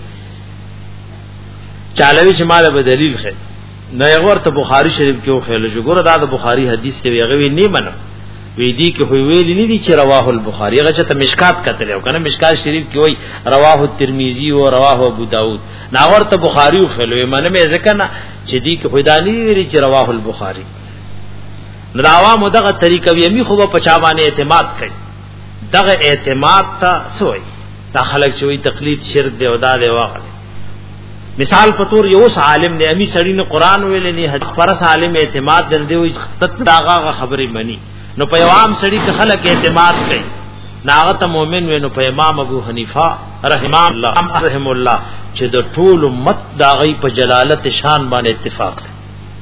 چالوي چې مال به دلیل خې نه یو ورته بخاری شریف کې خو خېل جو ګوره دا د بخاری حدیث کې ویغوي نه منو وی دی کې خو ویل نه دي چې رواه البخاری هغه چې مشکات کتل او کنه مشکات شریف کې وای رواه الترمذی او رواه ابو داود نا ورته بخاری او خلوی منه مې ځکه نه چې دی کې خدانی ویلي چې رواه البخاری نو عوام دغه طریقې یمي خو په چا باندې اعتماد کوي. دغه اعتماد ته سوې دا خلک چې وی تقلید شرک دی او دا دی واغله. مثال پتور یو عالم دی امی سړی نه قران ویل نه حدیث پرس عالم اعتماد درته وي تت داغه خبرې مني نو په عوام سړی ته خلک اعتماد کوي ناغت مومن وینو په امام ابو حنیفه رحم الله رحم الله چې د ټول امت دا غي په جلالت شان باندې اتفاق ده.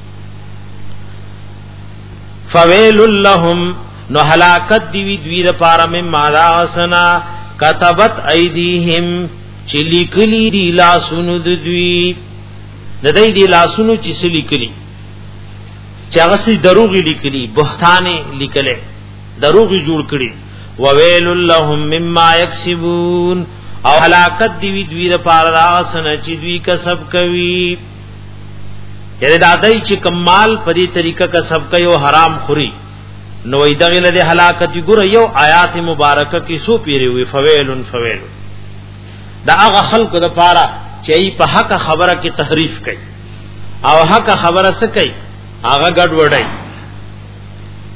فویل لهم نو هلاکت دی وی دوی لپاره مې مالا سنا كتبت ایدیهم چې لیکلی دی لاسونو د دوی د دې دی لاسونو چې لیکلی چې هغه سي دروغ لیکلی بهتان لیکله دروغ جوړ کړي. وویل لهم مما یکسبون او هلاکت دی وی دوی لپاره راسنه چې دوی کسب کوي یعنی دا دای چې کمال په دې طریقه کسب کوي او حرام خوري نو ایدغه له هلاکت ګره یو آیات مبارکه کې سو پیری وی فویلن فویل دا هغه خلق د پاره چې په حق خبره کې تحریف کوي او حق خبره څه کوي هغه ګډ وډای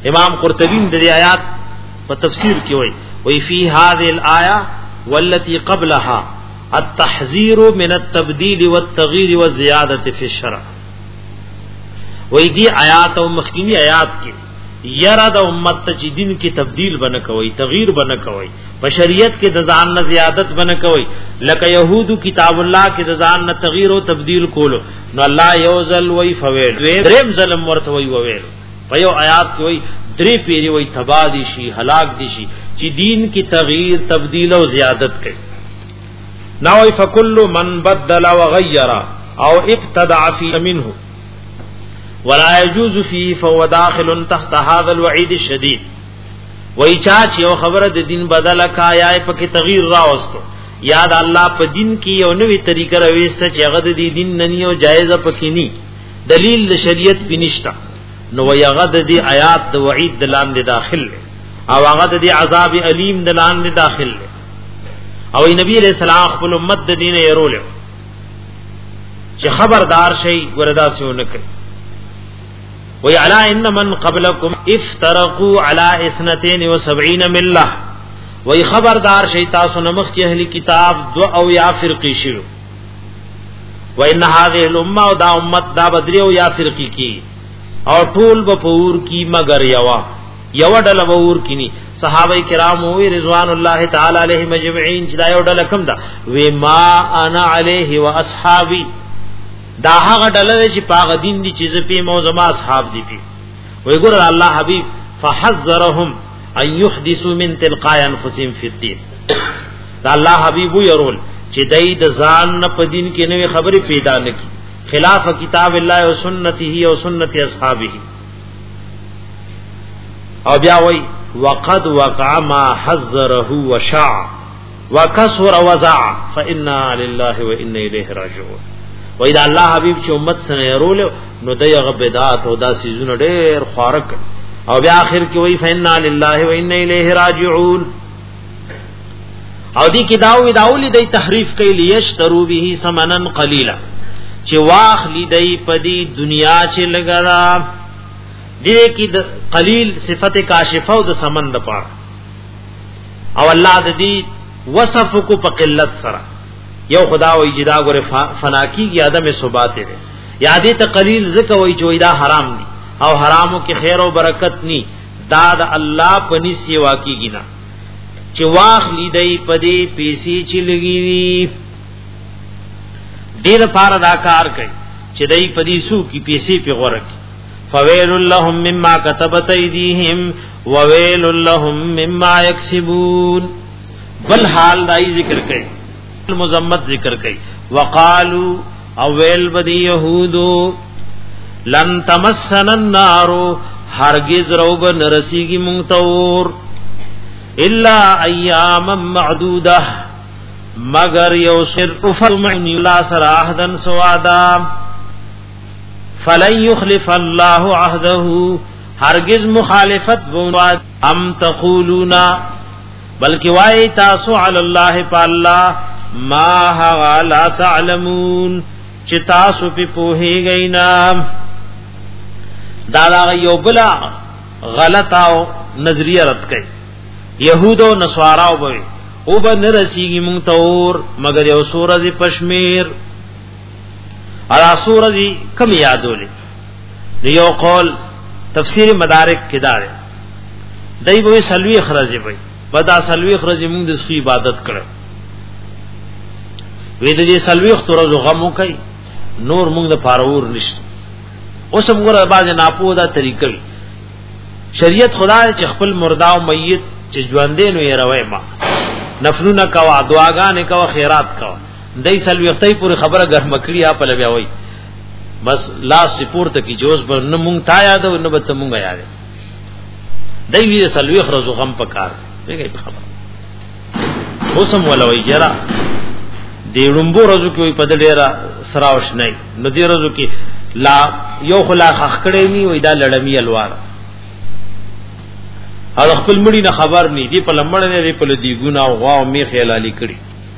امام قرطبی د دې آیات په تفسیر کې وایي وی فی هذه الايه والتي قبلها التحذير من التبديل والتغيير والزياده في الشرع. وی دی آیات او مخکینی آیات کې یرا د امت ته چې دین کې تبديل بنه کوي تغییر بنه کوي په شریعت کې د ځان نه زیادت بنه کوي لکه يهودو کتاب الله کې د ځان نه تغییر او تبديل کولو نو الله یوزل وی فویل دریم ظلم ورته وی وویل په یو آیات کې وی درې پیری وی تبادی شي هلاک دي شي چې دین کې تغییر تبديل او زیادت کوي. نو فکل من بدل وغير او ابتدع في منه ولا يجوز فيه فهو داخل تحت هذا الوعيد الشديد. وای چا چې یو خبره د دین بدل کا یا پکې تغییر راوستو یاد الله په دین کې یو نوې طریقه راويسته چې هغه د دین نه نیو جایزه پکې ني دلیل د شریعت پینشتا نو یغه د دې آیات د وعید دلان دي داخل او هغه د دې عذاب الیم دلان دي داخل او نبی علیہ السلام خپل امت د دین یې رول چې خبردار شي وردا سونه کوي وی علا ان من قبلکم افترقوا على اثنتين وسبعين ملة وی خبردار شي تاسو نمخ کې اهلی کتاب دو او یا فرقی شو و ان هذه الامه او دا امت دا بدری او یا فرقی کی او ټول بپور کی مگر یوا یو ډل بور کینی صحابه کرام او رضوان الله تعالی علیهم اجمعین چې دا یو ډل کم دا و ما انا علیه واصحابی دا هغه ډله چې پاغ دین دي چې په موزما اصحاب دي پی وای ګور الله حبیب فحذرهم ان يحدثوا من تلقاء انفسهم في الدين دا الله حبیب يرول چې دای د ځان نه په دین کې نوې خبرې پیدا نکي خلاف کتاب الله او سنته او سنت اصحابه. او بیا وای وقد وقع ما حذره وشاع وكسر وزع فإنا لله وإنا إليه راجعون. و اذا الله حبیب چې امت سره رول نو دغه بدعات او دا سيزونه ډېر خارق او بیا اخر کې وای فإنا لله وإنا إليه راجعون. او دې کې داوی داولی د تحریف کوي لیشترو به ثمنن قلیلا چې واخلی دی پدی دنیا چې لګرا دې کې د قلیل صفت کاشفه او د ثمن د پاره او الله د دې وصف کو په قلت سره یو خدا وی جدا غره فنا کی عدم ثبات دی یادی ته قلیل زکه وی چې دا حرام دي او حرامو کې خیر او برکت ني دا د الله پني سیوا کیږي نه چې واخ لیدای پدی پیسې چې لګي ډیر پار دا کار کوي چې دای پدی سو کی پیسې په غوړه کی فویل لهم مما كتبت ايديهم وويل لهم مما يكسبون. بل حال دای ذکر کوي المزمت ذکر کئی وقالو اویل بدی یہودو لن تمسن النارو ہرگز روب نرسیگی منتور الا ایاما معدودہ مگر یوسر افرمعنی اللہ سر عہدن سوادا فلن یخلف اللہ عہدہو ہرگز مخالفت بواد ام تقولونا بلکہ وائی تاسو علی اللہ پا اللہ ما هغا لا تعلمون چې تاسو په پوهی غینا دا دا یو بلا غلط او نظریه رد کړي يهودو نصاراو به او به نرسیږي مونږ تور مگر یو سورې پشمیر الا سورې کم یادولې یو قول تفسیر مدارک کې دار دای به سلوی خرجه وي بدا سلوی خرجه مونږ د سخی عبادت کړو وې د دې سلويخ ترزو غمو کوي نور موږ د پارور نشته اوس موږ باز نه پوه دا طریقې شریعت خدای چې خپل مردا او میت چې ژوندې نو یې روي ما نفلونه کوا دعاګانې کوا خیرات کوا دای سلويختې پوری خبره ګرم کړی اپ لوي وای بس لاس سپورت کی جوز به نه مونږ تا یاد او نه به ته مونږ یاد دای وی سلويخ رزو غم پکار دیګي خبر اوسم ولوي جرا دی رمبو رزو کې په ډیرا سراوش نه نو دی رزو کې لا یو خلا خخکړې نی وای دا لړمی الوار او خپل مړی نه خبر نی دی په لمړ نه دی په لدی ګنا او غوا او می خیال علی کړي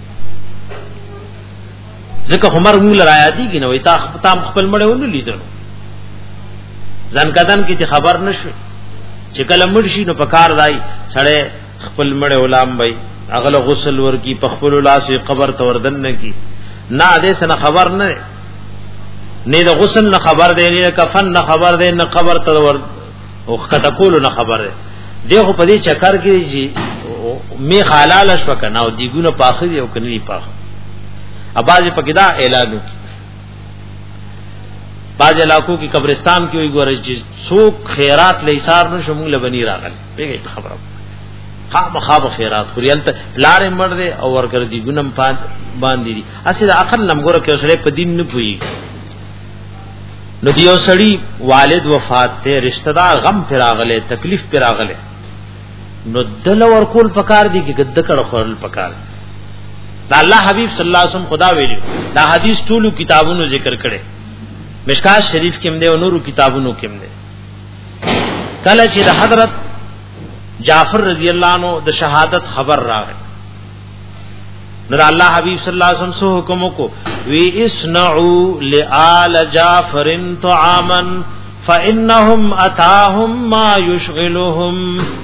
ځکه عمر مول رایا دی کې نو وای تا خپل خپل مړ ونه لیدل ځان کدان کې خبر نشو چې کله مرشي نو پکار دای سړی خپل مړ غلام وای اغله غسل ورکی په خپل لاس قبر ته وردن نه کی نه دې سره خبر نه نه د غسل نه خبر دی نه کفن نه خبر دی نه قبر ته ور او کته کول نه خبر دی دغه په دې چکر کې چې می حلال شو کنه او دیګونه پاخه دی او کني پاخه اباځ پکې دا اعلان وکړي باز علاقوں کی قبرستان کی وی ګورې چې څوک خیرات لیسار نو شمول بنی راغل پیګه خبره خام خاب خیرات خوريال ته لار مړ دے او ورګر دي ګنم پات باندې دي اصل عقل نمګور کې سره په دین نه پوي نو دیو سړی والد وفات ته رشتہ دار غم فراغله تکلیف فراغله نو دل ورکول پکار دي کې گد کړه خورل پکار دا الله حبیب صلی الله علیه وسلم خدا ویلو دا حدیث ټولو کتابونو ذکر کړي مشکات شریف کې مده او نورو کتابونو کې مده کله چې د حضرت جعفر رضی اللہ عنہ د شہادت خبر راغی نو الله حبیب صلی اللہ علیہ وسلم سو حکم کو وی اسنعوا لآل جعفر طعاما فانهم اتاهم ما يشغلهم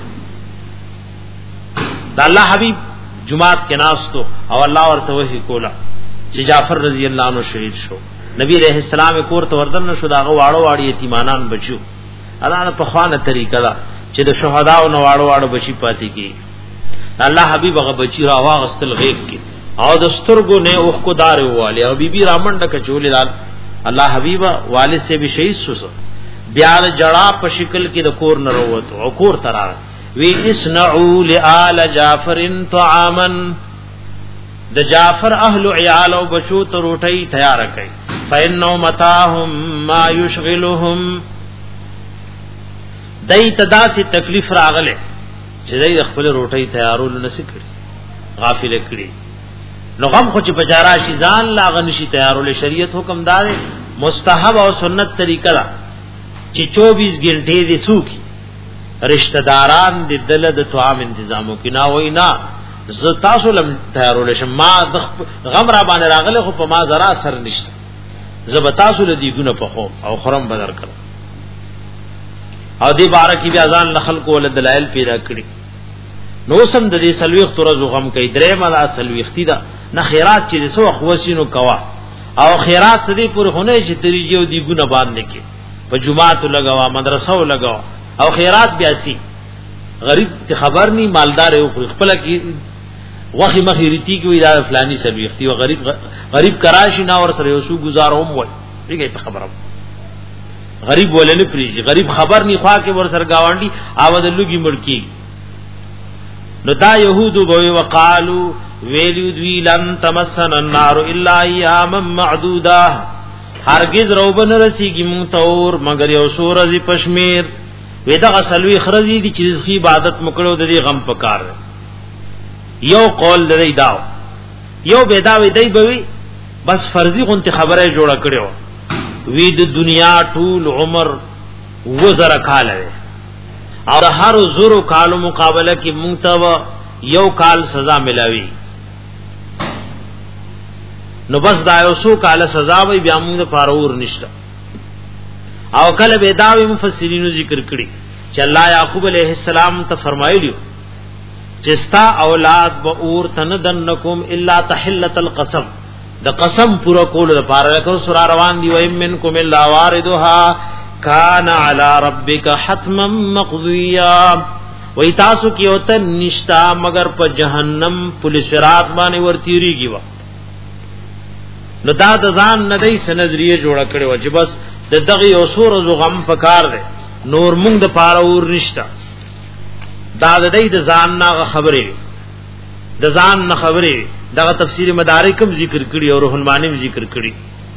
دا الله حبیب جمعات کې ناستو او الله ورته وحی کولا چې جعفر رضی اللہ عنہ شهید شو نبی علیہ السلام کور ته وردن شو دا واړو واړی یتیمانان بچو الله په خوانه طریقه دا چې د شهدا او نواړو واړو بچی پاتې کی الله حبیب هغه بچی را واغستل غیب کی او د سترګو نه اوخ کو دار والی او بیبي رامنډه کچول لال الله حبیب والد سے بھی شهید سوس بیا جڑا په شکل کې د کور نه وروت او کور ترا وی اسنعوا لآل جعفر طعاما د جعفر اهل عیال او بچو ته روټي تیار کړي فإنه متاهم ما يشغلهم دای تدا سی تکلیف راغله چې دای خپل روټي تیارول نه سکړي غافل کړي نو غم خو چې بچارا شي ځان لا غنشي تیارول شریعت حکم دار مستحب او سنت طریقه دا چې چوبیس غنټې دي سوکي رشتہ داران د دل د طعام تنظیمو کې نا وای نا ز تاسو لم تیارول شم ما غم را باندې راغله خو په ما زرا اثر نشته زبتاسو لدی ګونه په خو او خرم بدر کړ او دی بارکی بیا ځان لخل کو ول دلائل پیدا کړي نو سم د دې سلويخ ترزو غم کوي درې مدا سلويختی دا نه خیرات چې سو خوسینو کوا او خیرات سدي پور هونه چې تریجو دی ګونه باندې کې په جمعات لګوا مدرسو لګوا او خیرات بیا سي غریب ته خبر ني مالدار او خپل کې وخی مخیرتی کی ودا فلانی سلويختی او غریب غریب کراشي نا ور سره یوسو گزاروم وای دیګه په خبره غریب ولنه پریږي غریب خبر نی خوا کې ور سر گاونډي اواز لږی مړکی نو دا يهودو بوي وقالو ویلو دوی لن تمسن النار الا ايام معدوده هرگز روبن رسیږي مون تور مگر یو سورزي پشمیر ودا غسلوي خرزي دي چې عبادت مکړو د دې غم پکار یو قول دی داو یو بداوی دی بوي بس فرضی غونته خبره جوړه کړو وی د دنیا ټول عمر وزر کاله او هر زرو کالو مقابله کې مونږ یو کال سزا ملاوي نو بس دا یو سو کال سزا وي بیا موږ فارور نشته او کله بداوی مفسرینو ذکر کړي چې الله یعقوب علیہ السلام ته فرمایلیو چستا اولاد به اور تندنکم الا تحلت القسم د قسم پورا کول لپاره لکه سورہ روان دی و منکم الا واردها کان علی ربک حتما مقضیا و تاسو کې اوت نشتا مگر په جهنم پولیس رات باندې ورتیریږي وا نو دا د ځان نه دی سنظریه جوړ کړي و چې بس د دغه یو سور غم پکار دی نور مونږ د پاره اور نشتا دا د دې د ځان نه خبره د ځان نه خبره دا تفسیر مدارکم ذکر کړي او روح المانی ذکر کړي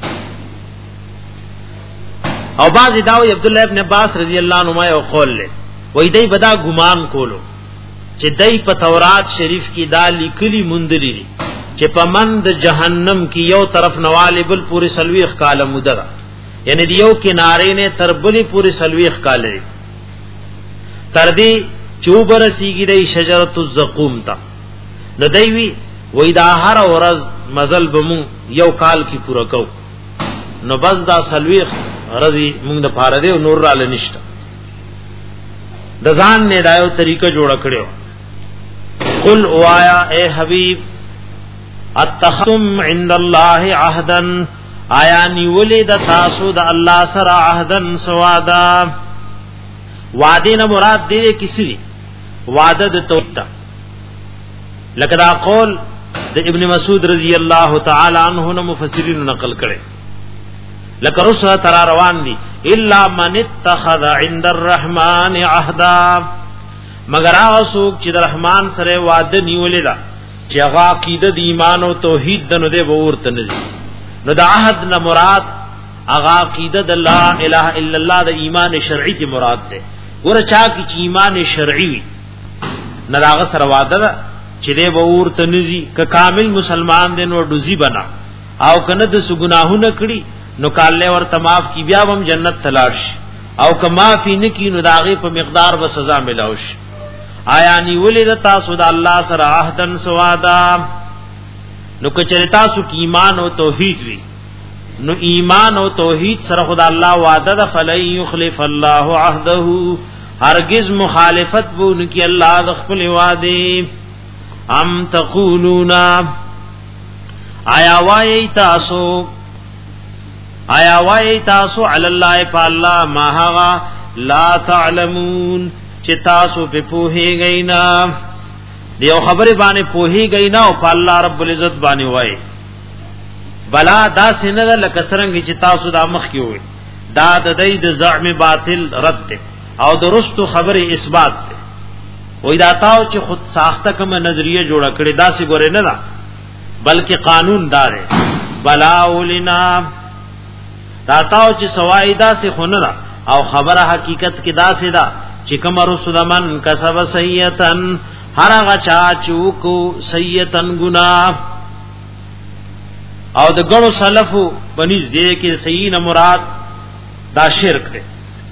او باز داوی عبد الله ابن عباس رضی الله عنهما یو قول له وای دای بدا ګمان کولو چې دای په تورات شریف کې دا لیکلي مندري دي چې په مند جهنم کې یو طرف نواله بل پوری سلويخ کاله مدره یعنی دیو کنارے نے تربلی پوری سلويخ کاله تر دې چوبر سیګی دی شجرۃ الزقوم تا نو دیوی وای دا هر ورځ مزل بمون یو کال کی پورا کو نو بس دا سلويخ رضی مونږ د پاره دی نور را لنیشت د ځان نه دایو طریقه جوړ کړو. قل وایا اے حبیب اتخذتم عند الله عهدا آیا نیولې د تاسو د الله سره عهدن سوادا. وعده نه مراد دې کسی وعده د توحید لکه دا قول د ابن مسعود رضی الله تعالی عنہ نه مفسرین نقل کړي لکه رسول ترا روان دي الا من اتخذ عند الرحمن عهدا مگر هغه څوک چې د رحمان سره وعده نیولې ده چې هغه عقیده د ایمان او توحید د نو ده ورته نزي. نو د عهد نه مراد هغه عقیده د لا اله الا الله د ایمان شرعي کی مراد ده. ګوره چا کی چې ایمان شرعي وي نه هغه سره وعده ده چې ده ورته نزي ک کامل مسلمان دي نو دوزي بنا او کنه د سګناهونه کړي نو کاله ورته معاف کی بیا هم جنت تلاش او ک معافي نکي نو داغه په مقدار به سزا ملاوش. آیا نیولې د تاسو د الله سره عهدن سوادا. نو کچره تاسو کی ایمان او توحید وی نو ایمان او توحید سره خدای الله وعده ده فلن یخلف الله عهده هرگز مخالفت بون کی الله د خپل وعده. ام تقولون آیا وای تاسو آیا وای تاسو علی الله فالله ما هغه لا تعلمون چې تاسو په پوهی غینا دیو خبره باندې پوهی غینا او په الله رب العزت باندې وای بلا دا سینه لکه څنګه چې تاسو د مخ کې وای دا د دې د زعم باطل رد او درست خبره اثبات ده. وای دا تاسو چې خود ساخته کوم نظریه جوړ کړی دا سی ګوره نه دا بلکې قانون دار بلا ولنا دا تاسو چې سوایدا سی خونه دا او خبره حقیقت کې دا سی دا چې کوم رسول من کسب سیئتن هر هغه چا چوکو سیئتن گناہ او د ګڼو سلفو بنیز دې کې صحیح نه مراد دا شرک دی.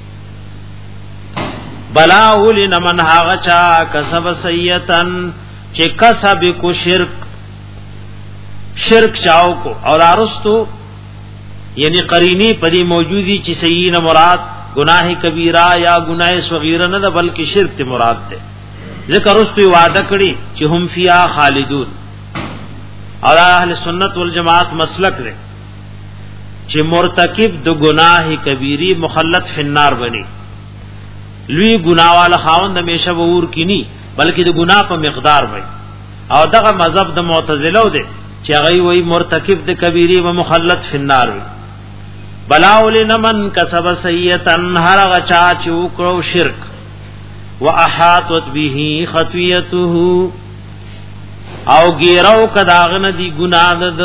بلا ولن من هغه چا کسب سیئتن چې کسب کو شرک شرک چاو کو اور ارستو یعنی قرینی پدی موجودی چې صحیح نه مراد گناہ کبیرہ یا گناہ صغیرہ نه بلکې شرک ته مراد ده. ذکر واستو وعده کړي چې هم فیا خالدون اور اهل سنت والجماعت مسلک لري چې مرتکب د گناہ کبیری مخلد فی النار بني. لوی گناہ والا خاوند همیشه ور کینی بلکې د گناہ په مقدار وي. او دغه مذهب د معتزله ده چې هغه وی مرتکب د کبیری و مخلد فی النار وي. بلاول نمن کسب سیئتن هر غچا چوکړو شرک واحاطت به خطیته او ګیرو کداغن دی ګناه د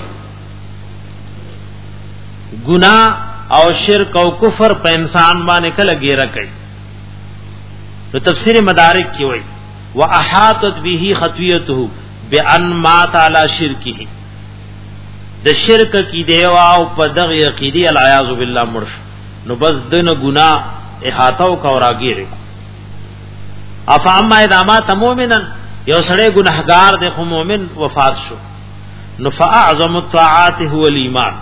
ګناه او شرک او کفر په انسان باندې کله ګیره کوي. نو تفسیر مدارک کی وای واحاطت به خطیته بان مات علی شرکه د شرک کی دیوا او په دغه عقیدی العیاذ بالله مرش نو بس دنه گناہ احاطه او راګیره. افاما ادامات مومنن یو سړی ګناهګار دی خو مومن وفات شو نو فاعظم الطاعات هو الایمان.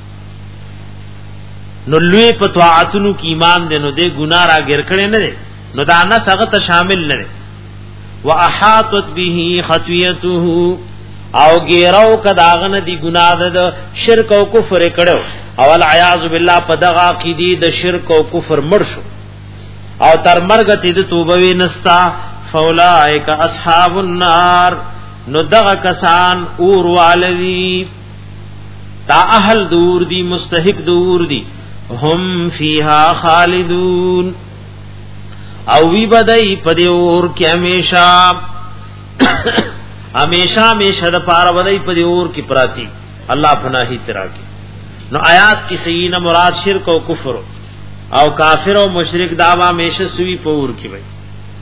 نو لوی په طاعتونو کې ایمان دی نو دې ګناه راګیر کړي نه دی نو دا نه څنګه ته شامل نه دی. واحاطت به خطیته او ګیرو کداغن دی ګناه د شرک او کفر کړو او العیاذ بالله په دغه عقیدی د شرک او کفر مړ شو او تر مرګ ته د توبه وینستا فاولائک اصحاب النار نو دغه کسان اور والوی تا اهل دور دی مستحق دور دی هم فیها خالدون او وی بدای په دې اور کې همیشه ہمیشہ ہمیشہ د پاره ودی په اور کی پراتی الله پناہی ترا کی. نو آیات کی صحیح نہ مراد شرک او کفر او کافر او مشرک داوا ہمیشہ سوی په اور کی وای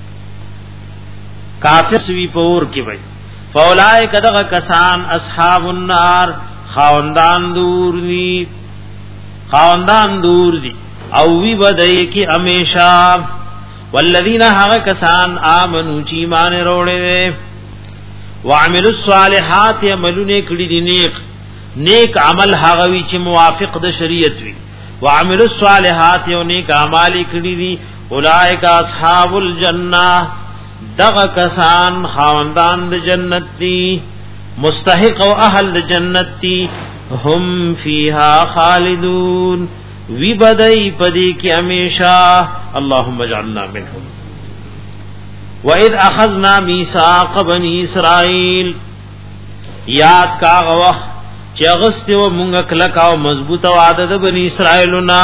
کافر سوی په اور کی وای. فاولائک دغه کسان اصحاب النار خاوندان دور دی خاوندان دور دی او وی بدای کی ہمیشہ والذین هغه کسان آمنو چې ایمان وروړي وعملوا الصالحات عملونه کړي دي نیک نیک عمل هغه وی چې موافق د شریعت وي. وعملوا الصالحات یو نیک اعمال کړي دي اولئک اصحاب الجنہ دغ کسان خاوندان د جنت دی مستحق او اهل د جنت دی هم فیها خالدون وی بدای پدی کی ہمیشہ اللهم اجعلنا منهم وَإِذْ أَخَذْنَا مِيثَاقَ بَنِي إِسْرَائِيلَ یاد کا غوخ چغست و مونږ کلک او مضبوط وعده د بنی اسرائیلنا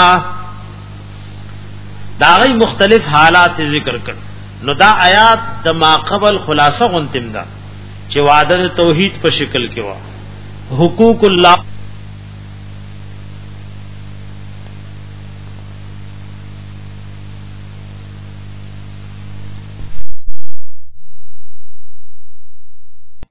دا غي مختلف حالات ذکر کړ نو دا آیات د ما قبل خلاصه غونتم دا چې وعده توحید په شکل کې وا حقوق الله